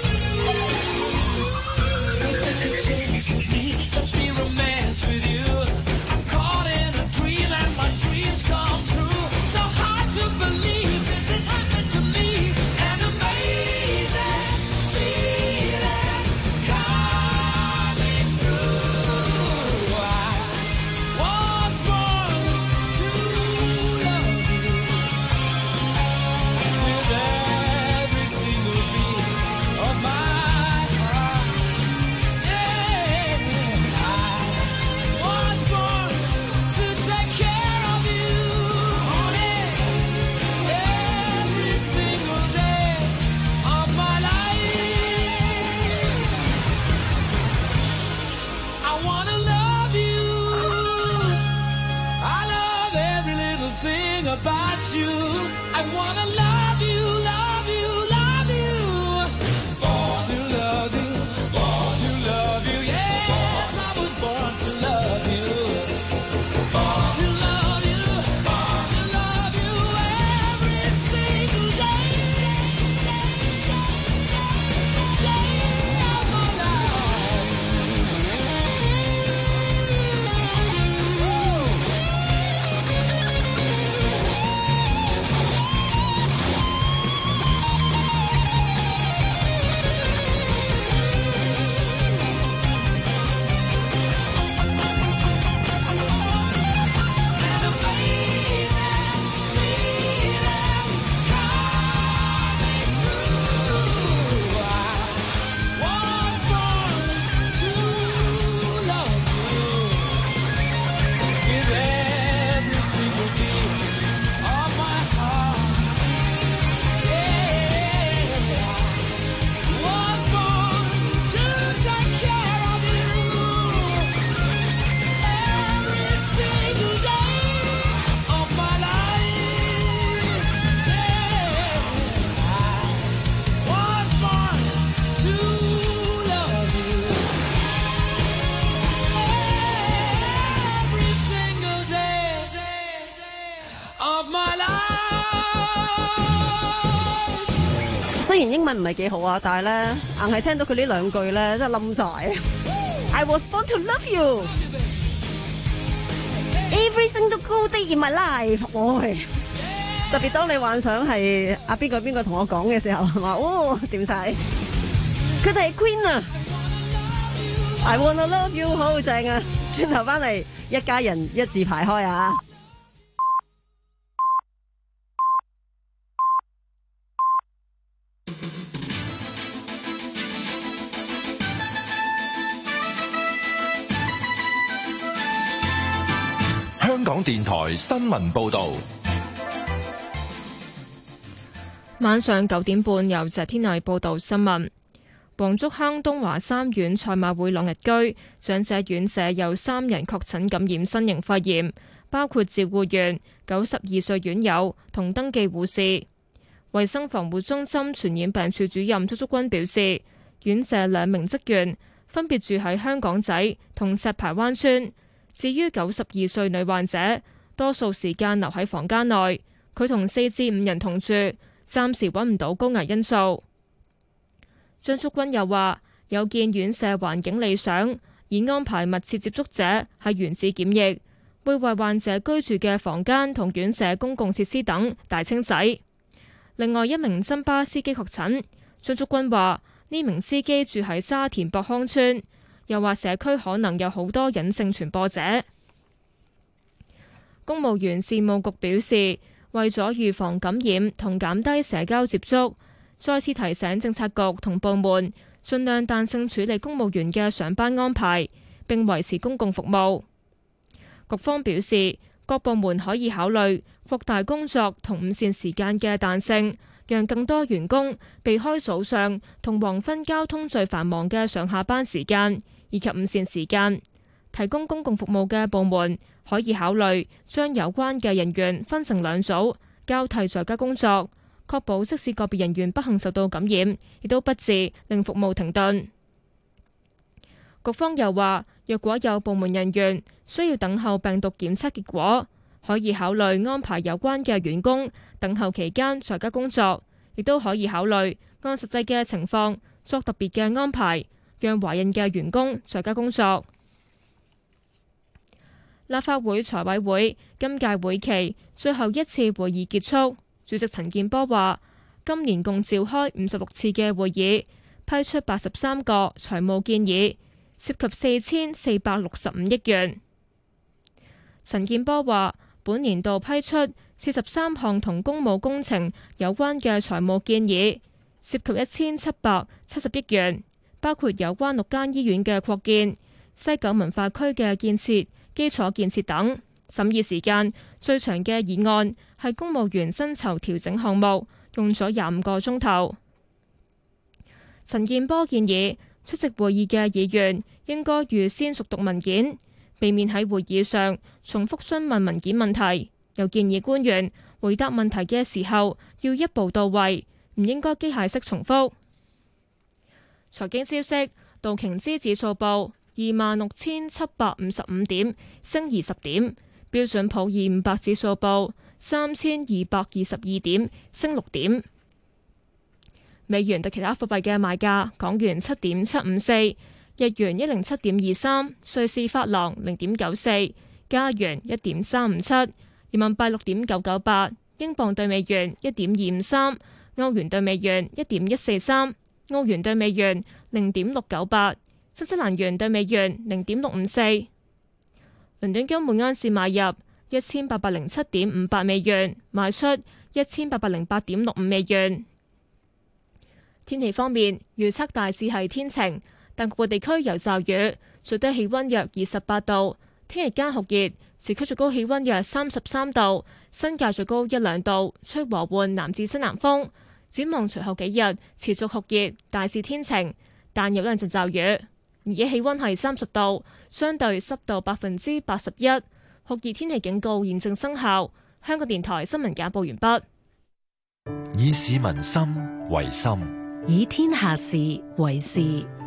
so take a chance with me, let me romance with you. I'm caught in a dream and my dreams come true. So hard to believe this is happening to me. An amazing feeling coming through. I was born to love you with every single beat of my heart. Yeah, I was born to take care of you, honey, every single day of my life. I wanna love you. I love every little thing about you. I wanna love you, love you, love you. Born to love you, born to love you. Yes, I was born to love you. Born to love you, born to love you every single day. Day of my life. Of my life. 雖然英文唔係幾好啊，但係咧硬係聽到佢呢兩句咧，真係冧晒。I was born to love you every single day in my life。喂，特別當你幻想係阿邊個邊個同我講嘅時候，係嘛？哦，掂晒。佢哋係 Queen 啊 ！I wanna love you， 好正啊！ 轉頭翻嚟，一家人一字排開啊！ 香港電台新聞報道。 晚上九點半由謝天麗報道新聞。黃竹坑東華三院賽馬會朗日居長者院舍有三人確診感染新型肺炎，包括照顧員、九十二歲院友同登記護士。衛生防護中心傳染病處主任祝竹君表示，院舍兩名職員分別住喺香港仔同石排灣村。至於九十二歲女患者，多數時間留喺房間內，佢同四至五人同住。暫時揾唔到高危因素。張竹君又話：有見院舍環境理想，已安排密切接觸者喺原址檢疫，會為患者居住嘅房間同院舍公共設施等大清洗。另外一名珍巴司機確診，張竹君話呢名司機住喺沙田博康村，又話社區可能有好多隱性傳播者。公務員事務局表示，為咗預防感染同減低社交接觸，再次提醒政策局同部門盡量彈性處理公務員嘅上班安排，並維持公共服務。局方表示，各部門可以考慮擴大工作同午膳時間嘅彈性，讓更多員工避開早上同黃昏交通最繁忙嘅上下班時間，以及午膳時間。提供公共服務嘅部門可以考慮將有關嘅人員分成兩組，交替在家工作，確保即使個別人員不幸受到感染，亦都不致令服務停頓。局方又話，若果有部門人員需要等候病毒檢測結果，可以考慮安排有關嘅員工等候期間在家工作，亦都可以考慮按實際嘅情況作特別嘅安排，讓懷孕嘅員工在家工作。立法會財委會今屆會期最後一次會議結束，主席陳健波話：今年共召開五十六次嘅會議，批出八十三個財務建議，涉及四千四百六十五億元。陳健波話：本年度批出四十三項同公務工程有關嘅財務建議，涉及一千七百七十億元，包括有關六間醫院嘅擴建、西九文化區嘅建設、基礎建設等。審議時間最長嘅議案係公務員薪酬調整項目，用咗廿五個鐘頭。陳健波建議出席會議嘅議員應該預先熟讀文件，避免喺會議上重複詢問文件問題。又建議官員回答問題嘅時候要一步到位，唔應該機械式重複。財經消息，道瓊斯指數報二萬六千七百五十五點，升二十點；標準普爾五百指數報三千二百二十二點，升六點。美元對其他貨幣嘅賣價：港元七點七五四，日元一零七點二三，瑞士法郎零點九四，加元一點三五七，人民幣六點九九八，英鎊對美元一點二五三，歐元對美元一點一四三，澳元對美元零點六九八。新西蘭元對美元零點六五四，倫敦金每安士買入一千八百零七點五八美元，賣出一千八百零八點六五美元。天氣方面，預測大致係天晴，但局部地區有驟雨，最低氣溫約二十八度。聽日間酷熱，市區最高氣溫約三十三度，新界最高一兩度，吹和緩南至西南風。展望隨後幾日持續酷熱，大致天晴，但有兩陣驟雨。而家氣溫係三十度，相對濕度百分之八十一，酷熱天氣警告現正生效。香港電台新聞簡報完畢。 以市民心為心， 以天下事為事。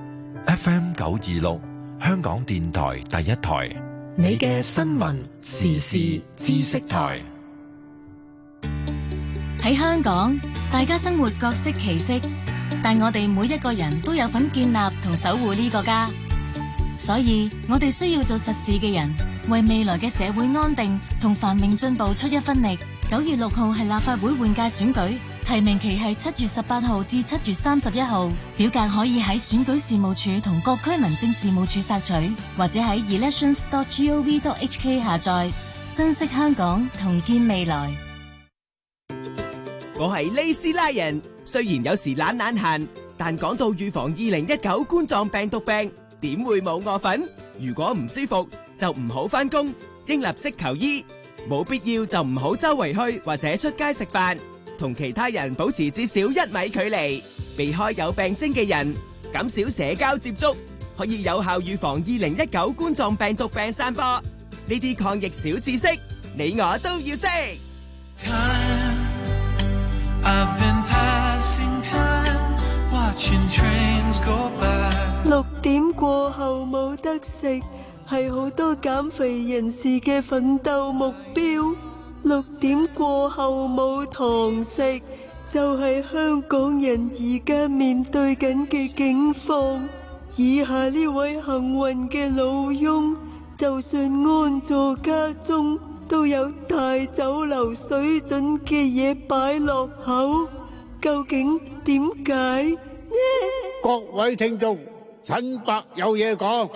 F M 九二六，香港電台第一台， 你嘅新聞時事知識台。 喺香港，大家生活各色其色。但我哋每一個人都有份建立同守護呢個家，所以我哋需要做實事嘅人，為未來嘅社會安定同繁榮進步出一分力。九月六號係立法會換屆選舉， 提名期係七月十八號至七月三十一號，表格可以喺選舉事務處同各區民政事務處索取，或者喺 elections dot gov dot h k 下載。珍惜香港，同建未來。 我係利斯拉人，雖然有時懶懶閒，但講到預防二零一九冠狀病毒病，點會冇我份？如果唔舒服，就唔好返工，應立即求醫。冇必要就唔好周圍去或者出街食飯，同其他人保持至少一米距離，避開有病徵嘅人，減少社交接觸，可以有效預防二零一九冠狀病毒病散播。呢啲抗疫小知識，你我都要識。 六點過後冇得食，係好多減肥人士嘅奮鬥目標。六點過後冇堂食，就係香港人而家面對緊嘅境況。以下呢位幸運嘅老翁，就算安坐家中，都有大酒樓水準嘅嘢擺落口，究竟點解？ 各位聽眾，陳伯有嘢講。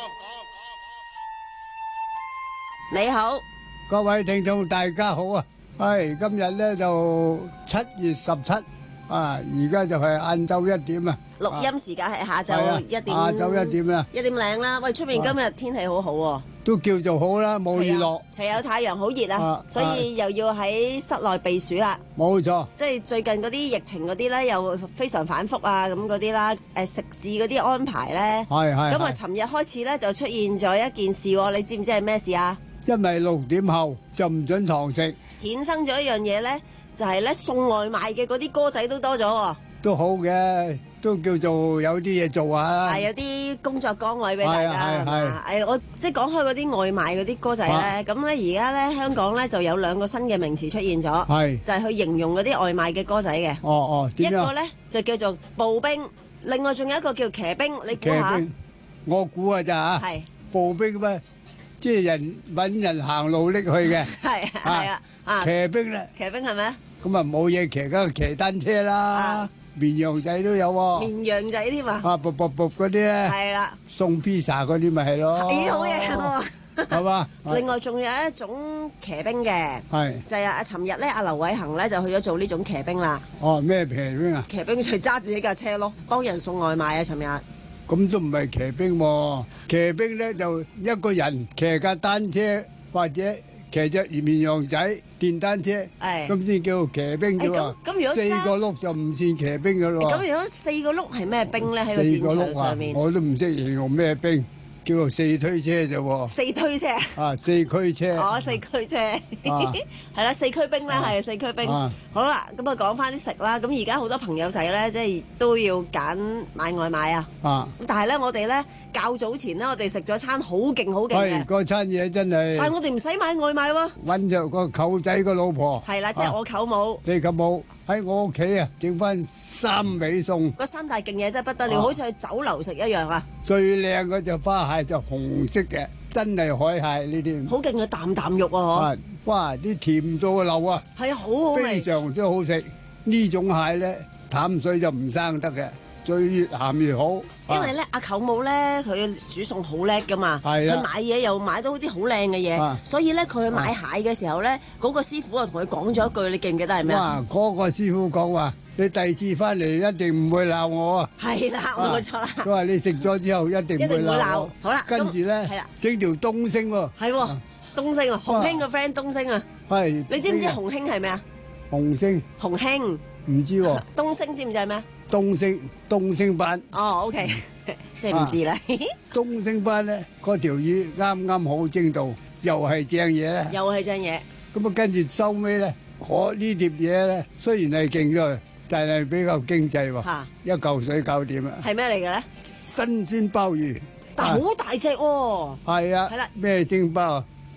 你好， 各位聽眾大家好啊！係今日咧就七月十七啊，而家就係晏晝一點啊。 錄音時間係下晝一點， 下晝一點啦， 一點零啦。喂，出面今日天氣好好喎， 都叫做好啦，冇雨落， 係有太陽，好熱啊，所以又要喺室內避暑啦。 冇錯， 即係最近嗰啲疫情嗰啲咧，又非常反覆啊，咁嗰啲啦，誒食肆嗰啲安排咧， 係係。 咁啊，尋日開始咧就出現咗一件事喎，你知唔知係咩事啊？ 因為六點後就唔准堂食， 衍生咗一樣嘢咧，就係咧送外賣嘅嗰啲哥仔都多咗喎。 都好嘅。都叫做有啲嘢做啊！ 係有啲工作崗位俾大家係嘛？誒，我即係講開嗰啲外賣嗰啲歌仔咧，咁咧而家咧香港咧就有兩個新嘅名詞出現咗，係就係去形容嗰啲外賣嘅歌仔嘅。哦哦，一個咧就叫做步兵，另外仲有一個叫騎兵，你估下？ 我估啊咋嚇？係步兵咩？即係人揾人行路拎去嘅。係係啊啊！騎兵咧？ 騎兵係咪？ 咁啊冇嘢騎，梗係騎單車啦。綿羊仔都有喎， 綿羊仔添啊！ 啊，卜卜卜嗰啲咧，係啦，送披薩嗰啲咪係咯， 咦好嘢喎， 係嘛？ 另外仲有一種騎兵嘅，係就係啊！尋日咧，阿劉偉恒咧就去咗做呢種騎兵啦。 哦，咩騎兵啊？ 騎兵就揸住呢架車咯，幫人送外賣啊！尋日咁都唔係騎兵喎，騎兵咧就一個人騎架單車或者騎隻綿羊仔。電單車，咁先叫騎兵啫喎。咁如果四個轆就唔算騎兵噶咯喎。 咁如果四個轆係咩兵咧？喺個戰場上面， 我都唔識形容咩兵，叫做四推車啫喎。 四推車啊，四驅車。 哦，四驅車，係啦，四驅兵啦，係四驅兵。好啦，咁啊講翻啲食啦。咁而家好多朋友仔咧，即係都要揀買外賣啊。啊。咁但係咧，我哋咧較早前咧，我哋食咗餐好勁好勁嘅。 係，嗰餐嘢真係。 但係我哋唔使買外賣喎。 揾著個舅仔個老婆。 係啦，即係我舅母。 你舅母喺我屋企啊，整翻三味餸。 嗰三大勁嘢真係不得了，好似去酒樓食一樣啊！ 最靚嗰隻花蟹就紅色嘅，真係海蟹呢啲。 好勁嘅啖啖肉啊！嗬！ 哇！啲甜到流啊！ 係啊，好好味， 非常之好食。呢種蟹咧，淡水就唔生得嘅。最越鹹越好， 因為咧阿舅母咧佢煮餸好叻噶嘛，佢買嘢又買到啲好靚嘅嘢，所以咧佢去買蟹嘅時候咧，嗰個師傅啊同佢講咗一句，你記唔記得係咩啊？ 哇！嗰個師傅講話：你第二次翻嚟一定唔會鬧我啊！ 係啦，冇錯啦。 佢話你食咗之後一定唔會鬧。 好啦， 跟住咧整條東星喎。 係喎，東星啊，洪興個 friend 東星啊。係。你知唔知洪興係咩啊？ 洪星。 洪興。 唔知喎。 東星知唔知係咩？ 東星東星斑哦 ，OK，即係唔知啦。 東星斑咧，嗰條魚啱啱好蒸到，又係正嘢咧。 又係正嘢。 咁啊，跟住收尾咧，嗰呢碟嘢咧，雖然係勁咗，但係比較經濟喎。嚇！一嚿水搞掂啦。係咩嚟嘅咧？ 新鮮鮑魚。 但係好大隻喎。 係啊。係啦。咩蒸鮑啊？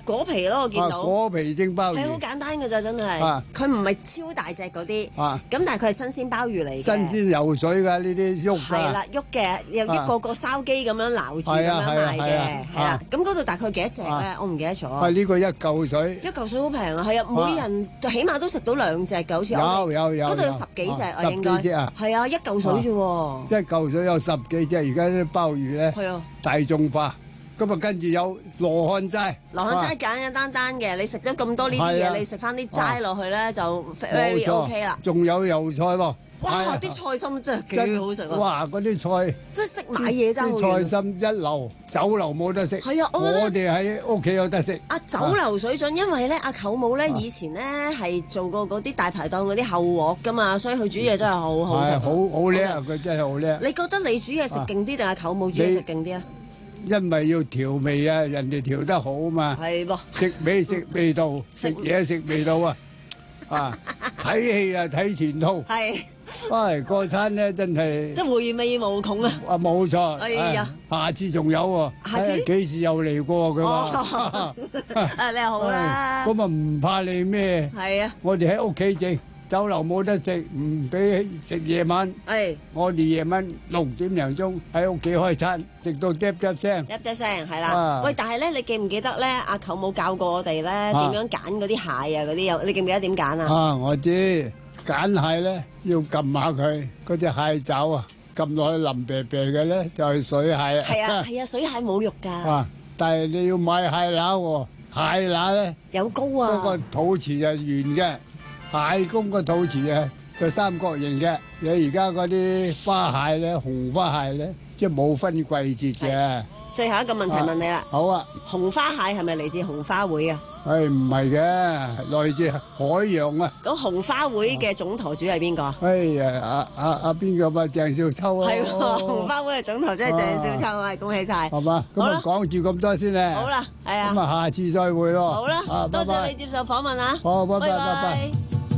果皮咯，我見到。 果皮蒸鮑魚係好簡單㗎咋，真係。佢唔係超大隻嗰啲。啊。咁但係佢係新鮮鮑魚嚟嘅。 新鮮游水㗎呢啲喐㗎。 係啦，喐嘅，有一個個筲箕咁樣撈住咁樣賣嘅，係啦。咁嗰度大概幾多隻咧？我唔記得咗。 啊，呢個一嚿水。 一嚿水好平啊，係啊，每人就起碼都食到兩隻嘅，好似。有有有。嗰度有十幾隻啊，應該。十幾隻啊？係啊，一嚿水啫喎。 一嚿水有十幾隻，而家啲鮑魚咧。係啊。大眾化。咁啊，跟住有羅漢齋， 羅漢齋簡簡單單嘅，你食咗咁多呢啲嘢，你食翻啲齋落去咧就 very OK 啦。 仲有油菜喎， 哇！啲菜心真係幾好食啊！ 哇！嗰啲菜即係識買嘢爭好遠。 啲菜心一流，酒樓冇得食。 係啊，我我哋喺屋企有得食。 啊，酒樓水準，因為咧阿舅母咧以前咧係做過嗰啲大排檔嗰啲後鑊噶嘛，所以佢煮嘢真係好好食。 係好好叻啊！佢真係好叻。 你覺得你煮嘢食勁啲定阿舅母煮嘢食勁啲啊？ 因為要調味啊，人哋調得好啊嘛。 係噃。 食味食味道，食嘢食味道啊！啊，睇戲啊睇前途。 係。 唉，過餐咧真係。 即係回味無窮啊！ 啊，冇錯。 哎呀， 下次仲有喎。下次幾時又嚟過佢話？ 啊，你又好啦。 咁啊唔怕你咩？ 係啊。 我哋喺屋企整。酒樓冇得食，唔俾食夜晚。 係， 我哋夜晚六點零鐘喺屋企開餐，食到嗒嗒聲。 嗒嗒聲係啦。喂，但係咧，你記唔記得咧？阿舅母教過我哋咧點樣揀嗰啲蟹啊？嗰啲有，你記唔記得點揀啊？ 啊，我知揀蟹咧要撳下佢嗰隻蟹爪啊，撳落去腍啤啤嘅咧就係水蟹。 係啊係啊，水蟹冇肉㗎。 啊，但係你要買蟹乸喎，蟹乸咧有膏啊， 嗰個肚臍係圓嘅。蟹公個肚臍啊，個三角形嘅。你而家嗰啲花蟹咧，紅花蟹咧，即係冇分季節嘅。 最後一個問題問你啦。 好啊。紅花蟹係咪嚟自紅花會啊？ 誒唔係嘅，來自海洋啊。 咁紅花會嘅總舵主係邊個？ 哎呀，阿阿阿邊個嘛？鄭少秋啊。 係喎，紅花會嘅總舵主係鄭少秋啊，恭喜晒。 係嘛？咁啊講住咁多先咧。 好啦，係啊。 咁啊，下次再會咯。 好啦，多謝你接受訪問啊。 好，拜拜拜拜。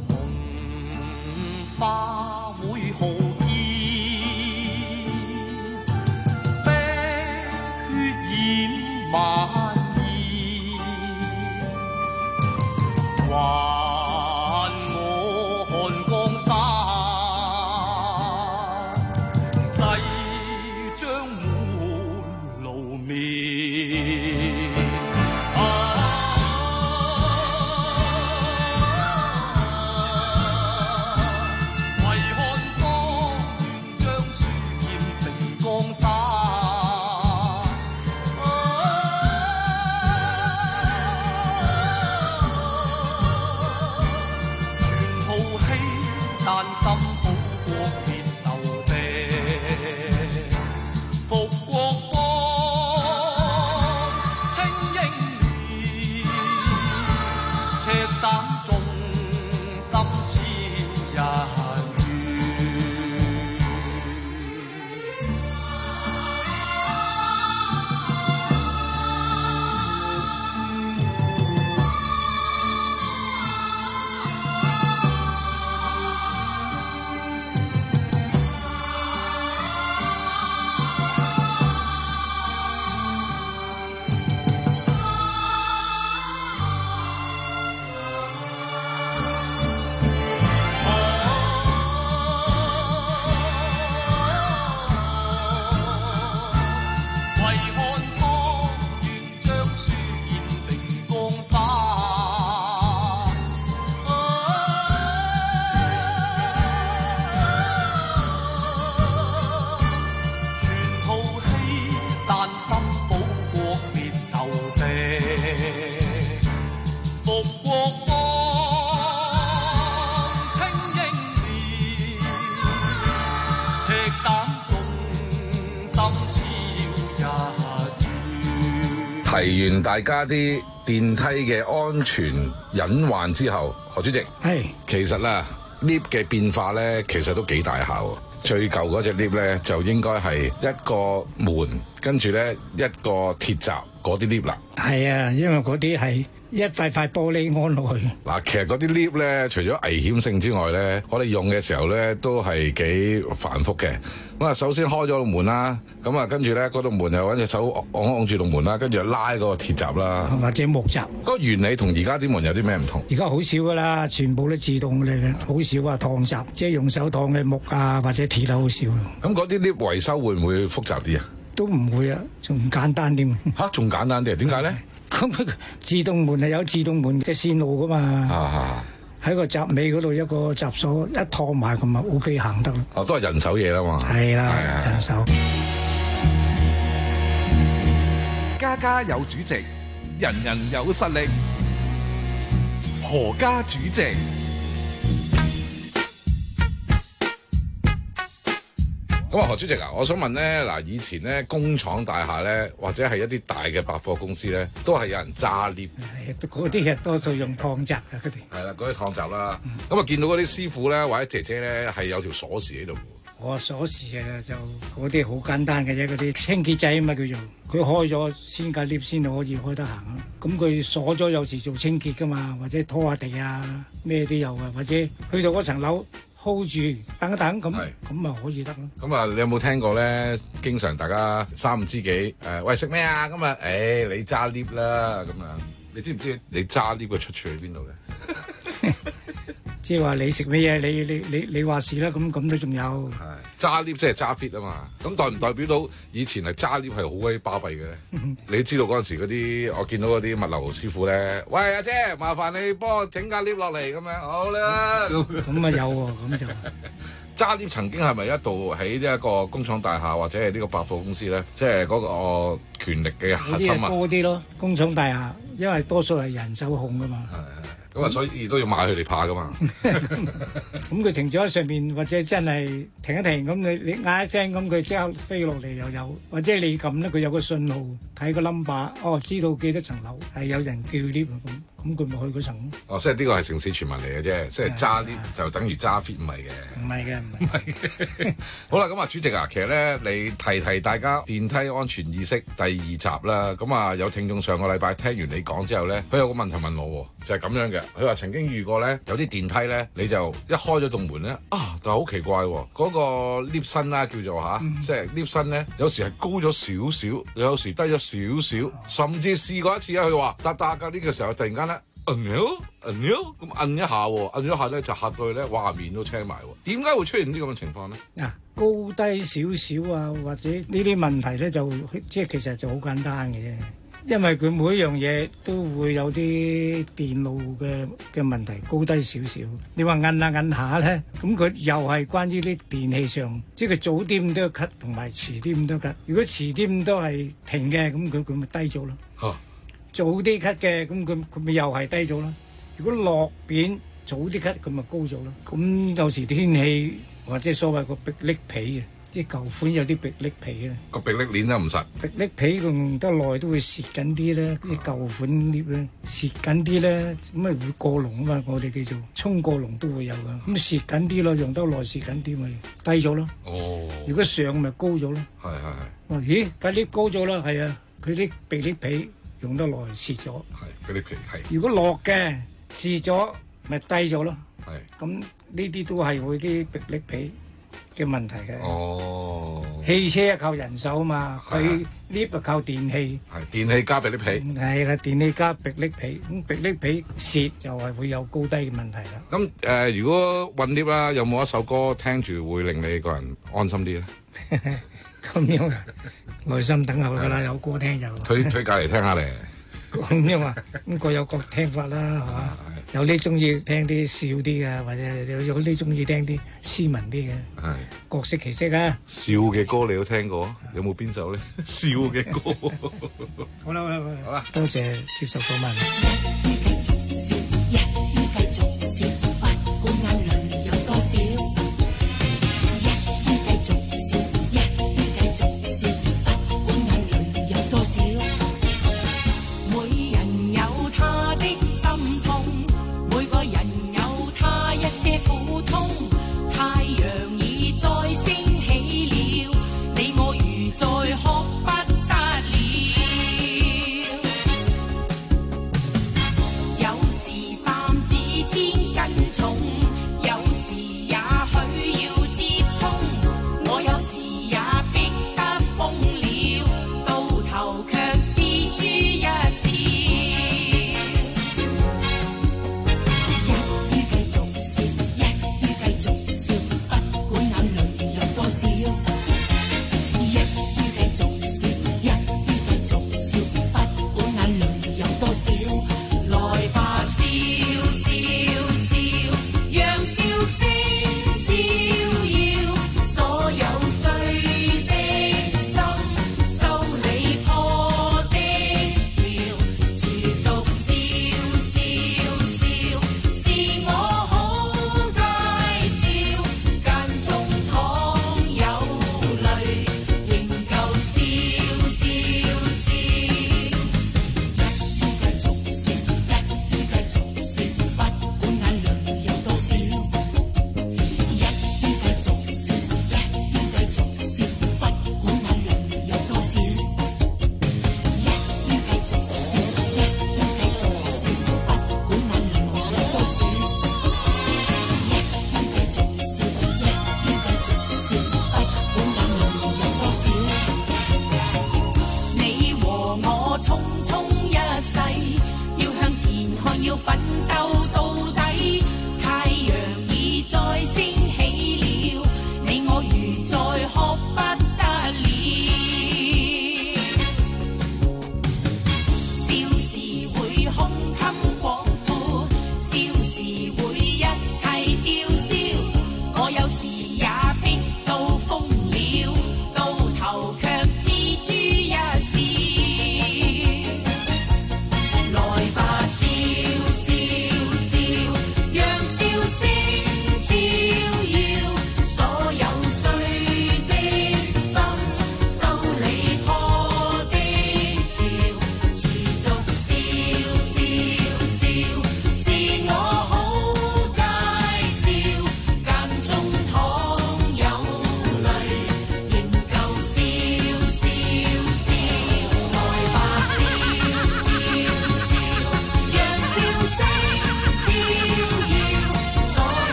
花會何意？碧血染萬意，還我看江山，誓將滿路面。 提完大家啲電梯嘅安全隱患之後，何主席係其實啦 ，lift 嘅變化咧，其實都幾大效。最舊嗰隻 lift 咧，就應該係一個門，跟住咧一個鐵閘嗰啲 lift 啦。 係啊，因為嗰啲係一塊塊玻璃安落去。 嗱，其實嗰啲 lift 咧，除咗危險性之外咧，我哋用嘅時候咧都係幾繁複嘅。咁啊，首先開咗個門啦，咁啊，跟住咧嗰度門又揾隻手按按住度門啦，跟住拉嗰個鐵閘啦， 或者木閘。 嗰個原理同而家啲門有啲咩唔同？ 而家好少噶啦，全部都自動嚟嘅，好少啊燙閘，即係用手燙嘅木啊或者鐵啊好少。 咁嗰啲 lift 維修會唔會複雜啲啊？ 都唔會啊，仲簡單啲。 吓，仲簡單啲啊？點解咧？ 咁自動門係有自動門嘅線路噶嘛？ 啊喺個閘尾嗰度一個閘鎖一燙埋咁啊 O K 行得啦。 哦，都係人手嘢啦嘛。 係啦，人手。 家家有主席，人人有實力。何家主席。 咁啊，何主席啊，我想問咧，嗱，以前咧工廠大廈咧，或者係一啲大嘅百貨公司咧，都係有人揸 lift。 嗰啲係多數用燙閘啊，嗰啲。係啦，嗰啲燙閘啦。咁啊、嗯，見到嗰啲師傅咧，或者姐姐咧，係有條鎖匙喺度。 我鎖匙啊，就嗰啲好簡單嘅啫，嗰啲清潔劑啊嘛叫做。佢開咗先架 lift 先可以開得行啊。咁佢鎖咗有時做清潔噶嘛，或者拖下地啊，咩都有啊，或者去到嗰層樓。hold 住，等一等咁，咁啊可以得咯。 咁啊，你有冇聽過咧？經常大家三五知己，誒、呃，喂，食咩啊？咁啊，誒、欸，你揸 lift 啦，咁樣，你知唔知你揸 lift 嘅出處喺邊度咧？ 即係話你食咩嘢？你你你你話事啦，咁咁都仲有。係揸 lift 即係揸 fit 啊嘛，咁代唔代表到以前係揸 lift 係好鬼巴閉嘅咧？你知道嗰陣時嗰啲，我見到嗰啲物流師傅咧，喂阿姐，麻煩你幫我整架 lift 落嚟咁樣，好啦。 咁啊有喎，咁就揸 lift 曾經係咪一度喺呢一個工廠大廈或者係呢個百貨公司咧？即係嗰個權力嘅核心啊？ 多啲咯，工廠大廈，因為多數係人手控噶嘛。 咁啊，所以都要買佢哋怕噶嘛。 咁佢停咗喺上面，或者真係停一停，咁你你嗌一聲，咁佢即刻飛落嚟又有，或者你撳咧，佢有個信號，睇個 number，哦，知道幾多層樓係有人叫 lift 咁，咁佢咪去嗰層。哦， 即係呢個係城市傳聞嚟嘅啫，即係揸 lift 就等於揸 fit 唔係嘅。 唔係嘅，唔係嘅。 好啦，咁啊，主席啊，其實咧，你提提大家電梯安全意識第二集啦。咁啊，有聽眾上個禮拜聽完你講之後咧，佢有個問題問我，就係咁樣嘅。佢話曾經遇過咧，有啲電梯咧，你就一開咗棟門咧，啊，但係好奇怪喎，嗰個 lift 身啦叫做嚇，即係 lift 身咧，有時係高咗少少，有時低咗少少，甚至試過一次啊，佢話搭搭架呢個時候突然間咧，摁咗摁咗，咁摁一下喎，摁咗下咧就嚇到佢咧，哇面都青埋喎。點解會出現啲咁嘅情況咧？ 嗱，高低少少啊，或者呢啲問題咧，就即係其實就好簡單嘅啫。因為佢每一樣嘢都會有啲電路嘅嘅問題，高低少少。你話摁下摁下咧，咁佢又係關於啲電器上，即係佢早啲咁多 cut，同埋遲啲咁多 cut。如果遲啲咁多係停嘅，咁佢佢咪低咗咯。 嚇！ 早啲 cut 嘅，咁佢佢咪又係低咗咯。如果落扁早啲 cut，咁咪高咗咯。咁有時天氣或者所謂個迫力皮嘅。啲舊款有啲迫力皮嘅， 個迫力鏈都唔實， 迫力皮用得耐都會蝕緊啲咧。啲舊款 lift 咧蝕緊啲咧，咁咪會過籠啊嘛！我哋叫做衝過籠都會有噶。咁蝕緊啲咯，用得耐蝕緊啲咪低咗咯。哦，如果上咪高咗咯。係係係。咦？架 lift 高咗啦，係啊，佢啲迫力皮用得耐蝕咗。係迫力皮係。如果落嘅蝕咗，咪低咗咯。係。咁呢啲都係會啲迫力皮嘅問題嘅。哦，汽車係靠人手嘛，佢 lift 係靠電器。 係電器加迫力皮。 係啦，電器加迫力皮，咁迫力皮蝕就係會有高低嘅問題啦。 咁誒、呃，如果混 lift 啦，有冇一首歌聽住會令你個人安心啲咧？ 咁樣啊，耐心等候㗎啦，有歌聽就推推介嚟聽下咧。 咁樣啊，咁各有各聽法啦，係嘛？有啲中意聽啲笑啲嘅，或者有有啲中意聽啲斯文啲嘅，係各色其色啊！ 笑嘅歌你都聽過，有冇邊首咧？笑嘅歌。 好啦好啦好啦， 好啦， 多謝接受訪問。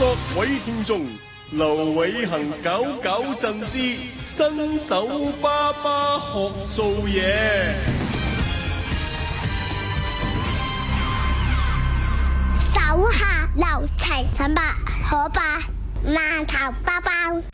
各位聽眾，劉偉恒搞搞震之新手爸爸學做嘢。 手下留情，陳伯可伯饅頭包包。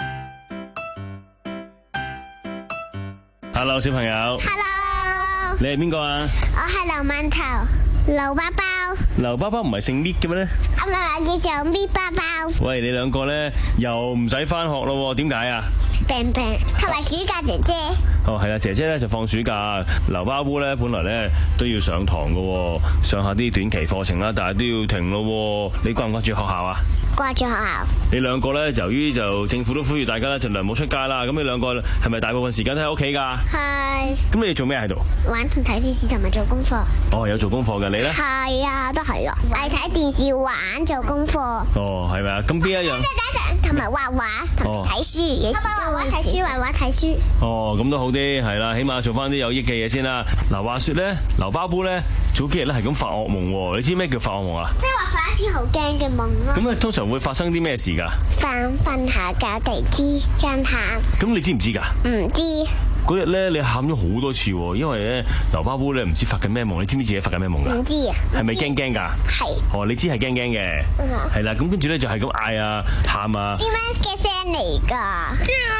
Hello， 小朋友。 Hello。 你係邊個啊？ 我係劉饅頭，劉包包。 劉包包唔係姓搣嘅咩咧？ 我咪話叫做搣包包。 喂，你兩個咧又唔使翻學咯？點解啊？ 病病同埋暑假姐姐。 哦，係啦，姐姐咧就放暑假，劉包包咧本來咧都要上堂噶，上下啲短期課程啦，但係都要停咯。你掛唔掛住學校啊？ 掛住學校。 你兩個咧，由於就政府都呼籲大家咧盡量唔好出街啦，咁你兩個係咪大部分時間都喺屋企噶？ 係。 咁你哋做咩喺度？ 玩同睇電視同埋做功課。 哦，有做功課嘅，你咧？ 係啊，都係啊。係睇電視、玩、做功課。 哦，係咪啊？咁邊一樣？ 同埋畫畫，同埋睇書。有時畫畫睇書，畫畫睇書。 哦，咁都好啲，係啦，起碼做翻啲有益嘅嘢先啦。嗱，話說咧，劉包包咧早幾日咧係咁發噩夢，你知咩叫發噩夢啊？ 即係話發一啲好驚嘅夢咯。 咁咧通常會發生啲咩事噶？ 瞓瞓下覺，地支真喊。 咁你知唔知噶？ 唔知。 嗰日咧你喊咗好多次，因為咧劉包包咧唔知發緊咩夢，你知唔知自己發緊咩夢噶？ 唔知啊。 係咪驚驚噶？ 係。 哦，你知係驚驚嘅。嗯。係啦，咁跟住咧就係咁嗌啊，喊啊。 點樣嘅聲嚟噶？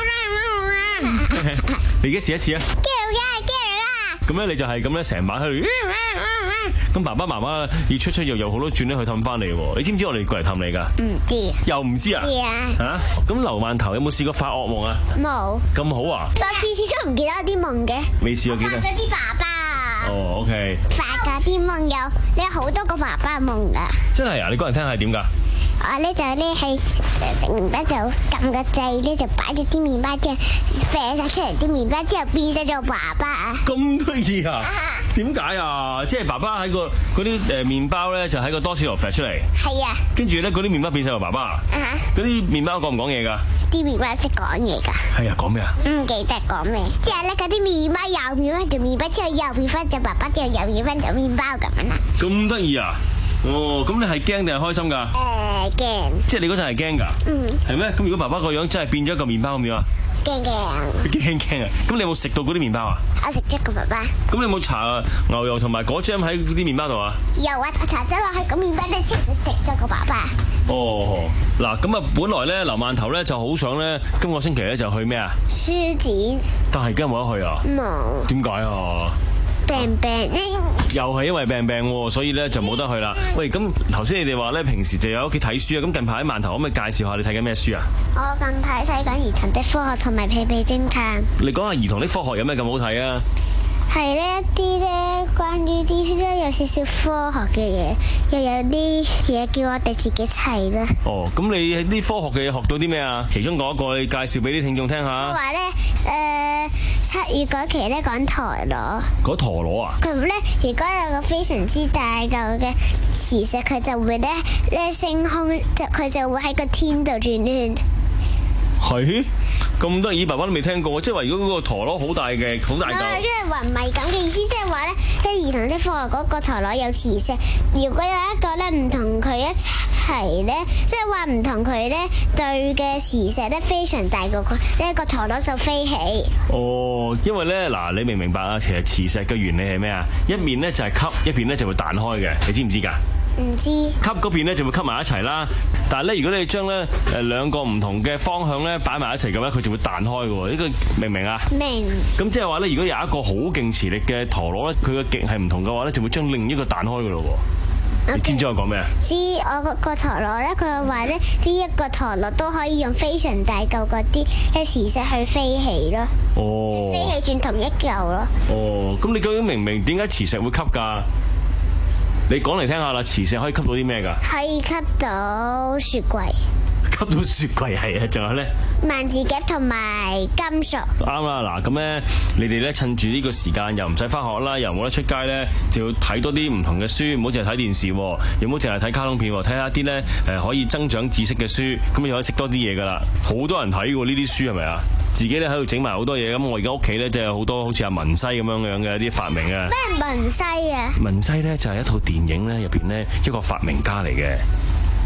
你而家試一次啊！ 叫啦叫啦！ 咁咧你就係咁咧成晚喺度，咁爸爸媽媽要出出入入好多轉咧去氹翻你喎。你知唔知我哋過嚟氹你噶？ 唔知。 又唔知啊？ 知啊。 吓？咁劉饅頭有冇試過發噩夢啊？ 冇。 咁好啊？ 我次次都唔記得啲夢嘅。 未試過記得。 發咗啲爸爸。 哦 ，OK。 發嗰啲夢有，你有好多個爸爸夢噶。 真係啊！你講嚟聽下係點噶？ 我咧就咧係食食麵包就撳個掣咧就擺咗啲麵包之後射晒出嚟啲麵包之後變晒做爸爸啊！ 咁得意啊？點解啊？即係爸爸喺個嗰啲誒麵包咧就喺個多士爐射出嚟。係啊。跟住咧嗰啲麵包變晒做爸爸啊！嗰啲麵包講唔講嘢噶？啲麵包識講嘢噶。係啊，講咩啊？唔記得講咩。之後咧嗰啲麵包又變翻做麵包，之後又變翻做爸爸，之後又變翻做麵包咁樣啦。咁得意啊！哦，咁你係驚定係開心噶？誒，驚。即係你嗰陣係驚噶？嗯。係咩？咁如果爸爸個樣真係變咗一個麵包咁點啊？驚驚。驚驚啊！咁你有冇食到嗰啲麵包啊？我食咗個爸爸。咁你有冇搽牛油同埋果醬喺啲麵包度啊？有啊，我搽咗落去個麵包度，之後就食咗個爸爸。哦，嗱，咁啊，本來咧劉饅頭咧就好想咧今個星期咧就去咩啊？書展。但係而家冇得去啊？冇。點解啊？病病，又係因為病病，所以咧就冇得去啦。喂，咁頭先你哋話咧平時就有喺屋企睇書啊，咁近排喺饅頭可唔可以介紹下你睇緊咩書啊？我近排睇緊兒童的科學同埋屁屁偵探。你講下兒童的科學有咩咁好睇啊？係呢一啲咧關於啲咧有少少科學嘅嘢，又有啲嘢叫我哋自己砌啦。哦，咁你啲科學嘅嘢學到啲咩啊？其中嗰一個你介紹俾啲聽眾聽下。我話咧，誒、呃，七月嗰期咧講陀螺。嗰陀螺啊？佢咧如果有個非常之大嚿嘅磁石，佢就會咧咧升空，就佢就會喺個天度轉圈。係？咁得意，爸爸都未聽過，即係話如果嗰個陀螺好大嘅，好大嚿。即係話唔係咁嘅意思，即係話咧，即係兒童的科學嗰個陀螺有磁石，如果有一個咧唔同佢一齊咧，即係話唔同佢咧對嘅磁石咧非常大過佢，呢個陀螺就飛起。哦，因為咧嗱，你明唔明白啊？其實磁石嘅原理係咩啊？一面咧就係吸，一邊咧就會彈開嘅，你知唔知㗎？唔知。吸嗰邊咧就會吸埋一齊啦，但係咧如果你將咧誒兩個唔同嘅方向咧擺埋一齊嘅話，佢就會彈開嘅喎。呢個明唔明啊？明。咁即係話咧，如果有一個好勁磁力嘅陀螺咧，佢嘅極係唔同嘅話咧，就會將另一個彈開嘅咯喎。Okay. 你知唔知我講咩啊？知，我個個陀螺咧，佢話咧呢一個陀螺都可以用非常大嚿嗰啲嘅磁石去飛起咯。哦。飛起轉同一嚿咯。哦，咁你究竟明唔明點解磁石會吸㗎？你講嚟聽下啦，磁石可以吸到啲咩噶？可以吸到雪櫃，吸到雪櫃係啊，仲有咧萬字夾同埋金屬。啱啦，嗱咁咧，你哋咧趁住呢個時間又唔使翻學啦，又冇得出街咧，就要睇多啲唔同嘅書，唔好淨係睇電視，又唔好淨係睇卡通片，睇下啲咧誒可以增長知識嘅書，咁又可以食多啲嘢噶啦。好多人睇喎呢啲書係咪啊？自己咧喺度整埋好多嘢，咁我而家屋企咧就有好多好似阿文西咁樣樣嘅一啲發明啊。咩文西啊？文西咧就係一套電影咧入邊咧一個發明家嚟嘅。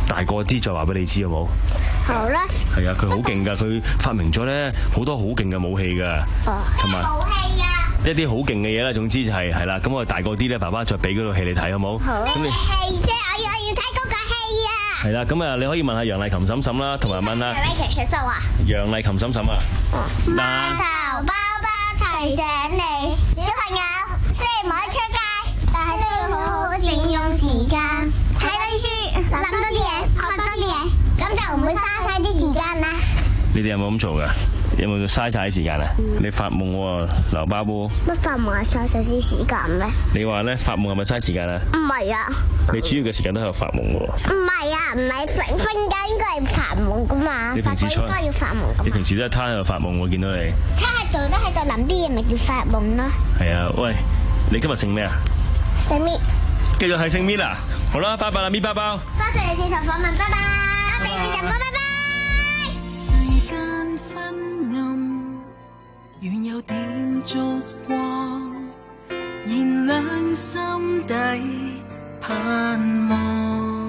大個啲再話俾你知好冇？ 好啦。 係啊，佢好勁㗎，佢發明咗咧好多好勁嘅武器㗎，同埋武器啊！ 一啲好勁嘅嘢啦。總之就係係啦，咁我大個啲咧，爸爸再俾嗰套戲你睇好冇？ 好。 咁你戲啫，我要我要睇嗰個戲啊！ 係啦，咁啊，你可以問下楊麗琴嬸嬸啦，同埋問下楊麗琴嬸嬸啊。 楊麗琴嬸嬸啊。 碼頭包包提醒你，小朋友雖然唔可以出街，但係都要好好善用時間，睇多啲書，諗多啲嘢，學多啲嘢，咁就唔會嘥晒啲時間啦。 你哋有冇咁做㗎？有冇嘥晒啲時間啊？你發夢喎，劉包波。 乜發夢係嘥晒啲時間咩？ 你話咧發夢係咪嘥時間啊？ 唔係啊。 你主要嘅時間都喺度發夢喎。 唔係啊，唔係瞓瞓覺應該係發夢噶嘛。 你平時應該要發夢噶嘛。 你平時都係攤喺度發夢，我見到你。 攤喺度都喺度諗啲嘢，咪叫發夢咯。係啊，喂，你今日姓咩啊？ 姓咪。 繼續係姓咪啦。好啦，拜拜啦，咪包包。 多謝你接受訪問，拜拜。多謝你接受訪問，拜拜。 世間昏暗，願有點燭光，燃亮心底盼望。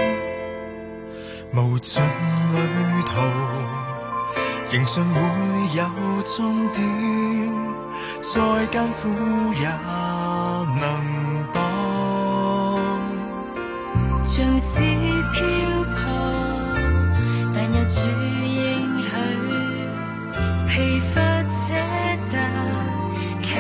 無盡旅途，仍信會有終點，再艱苦也能當。 縱使漂泊，但有主應許，疲乏捨得靠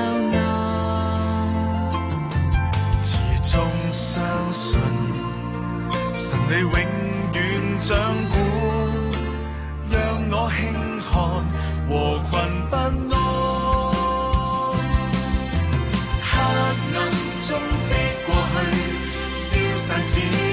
岸。 始終相信神你永遠掌管，讓我輕看和群不安。黑暗中的過去，消散只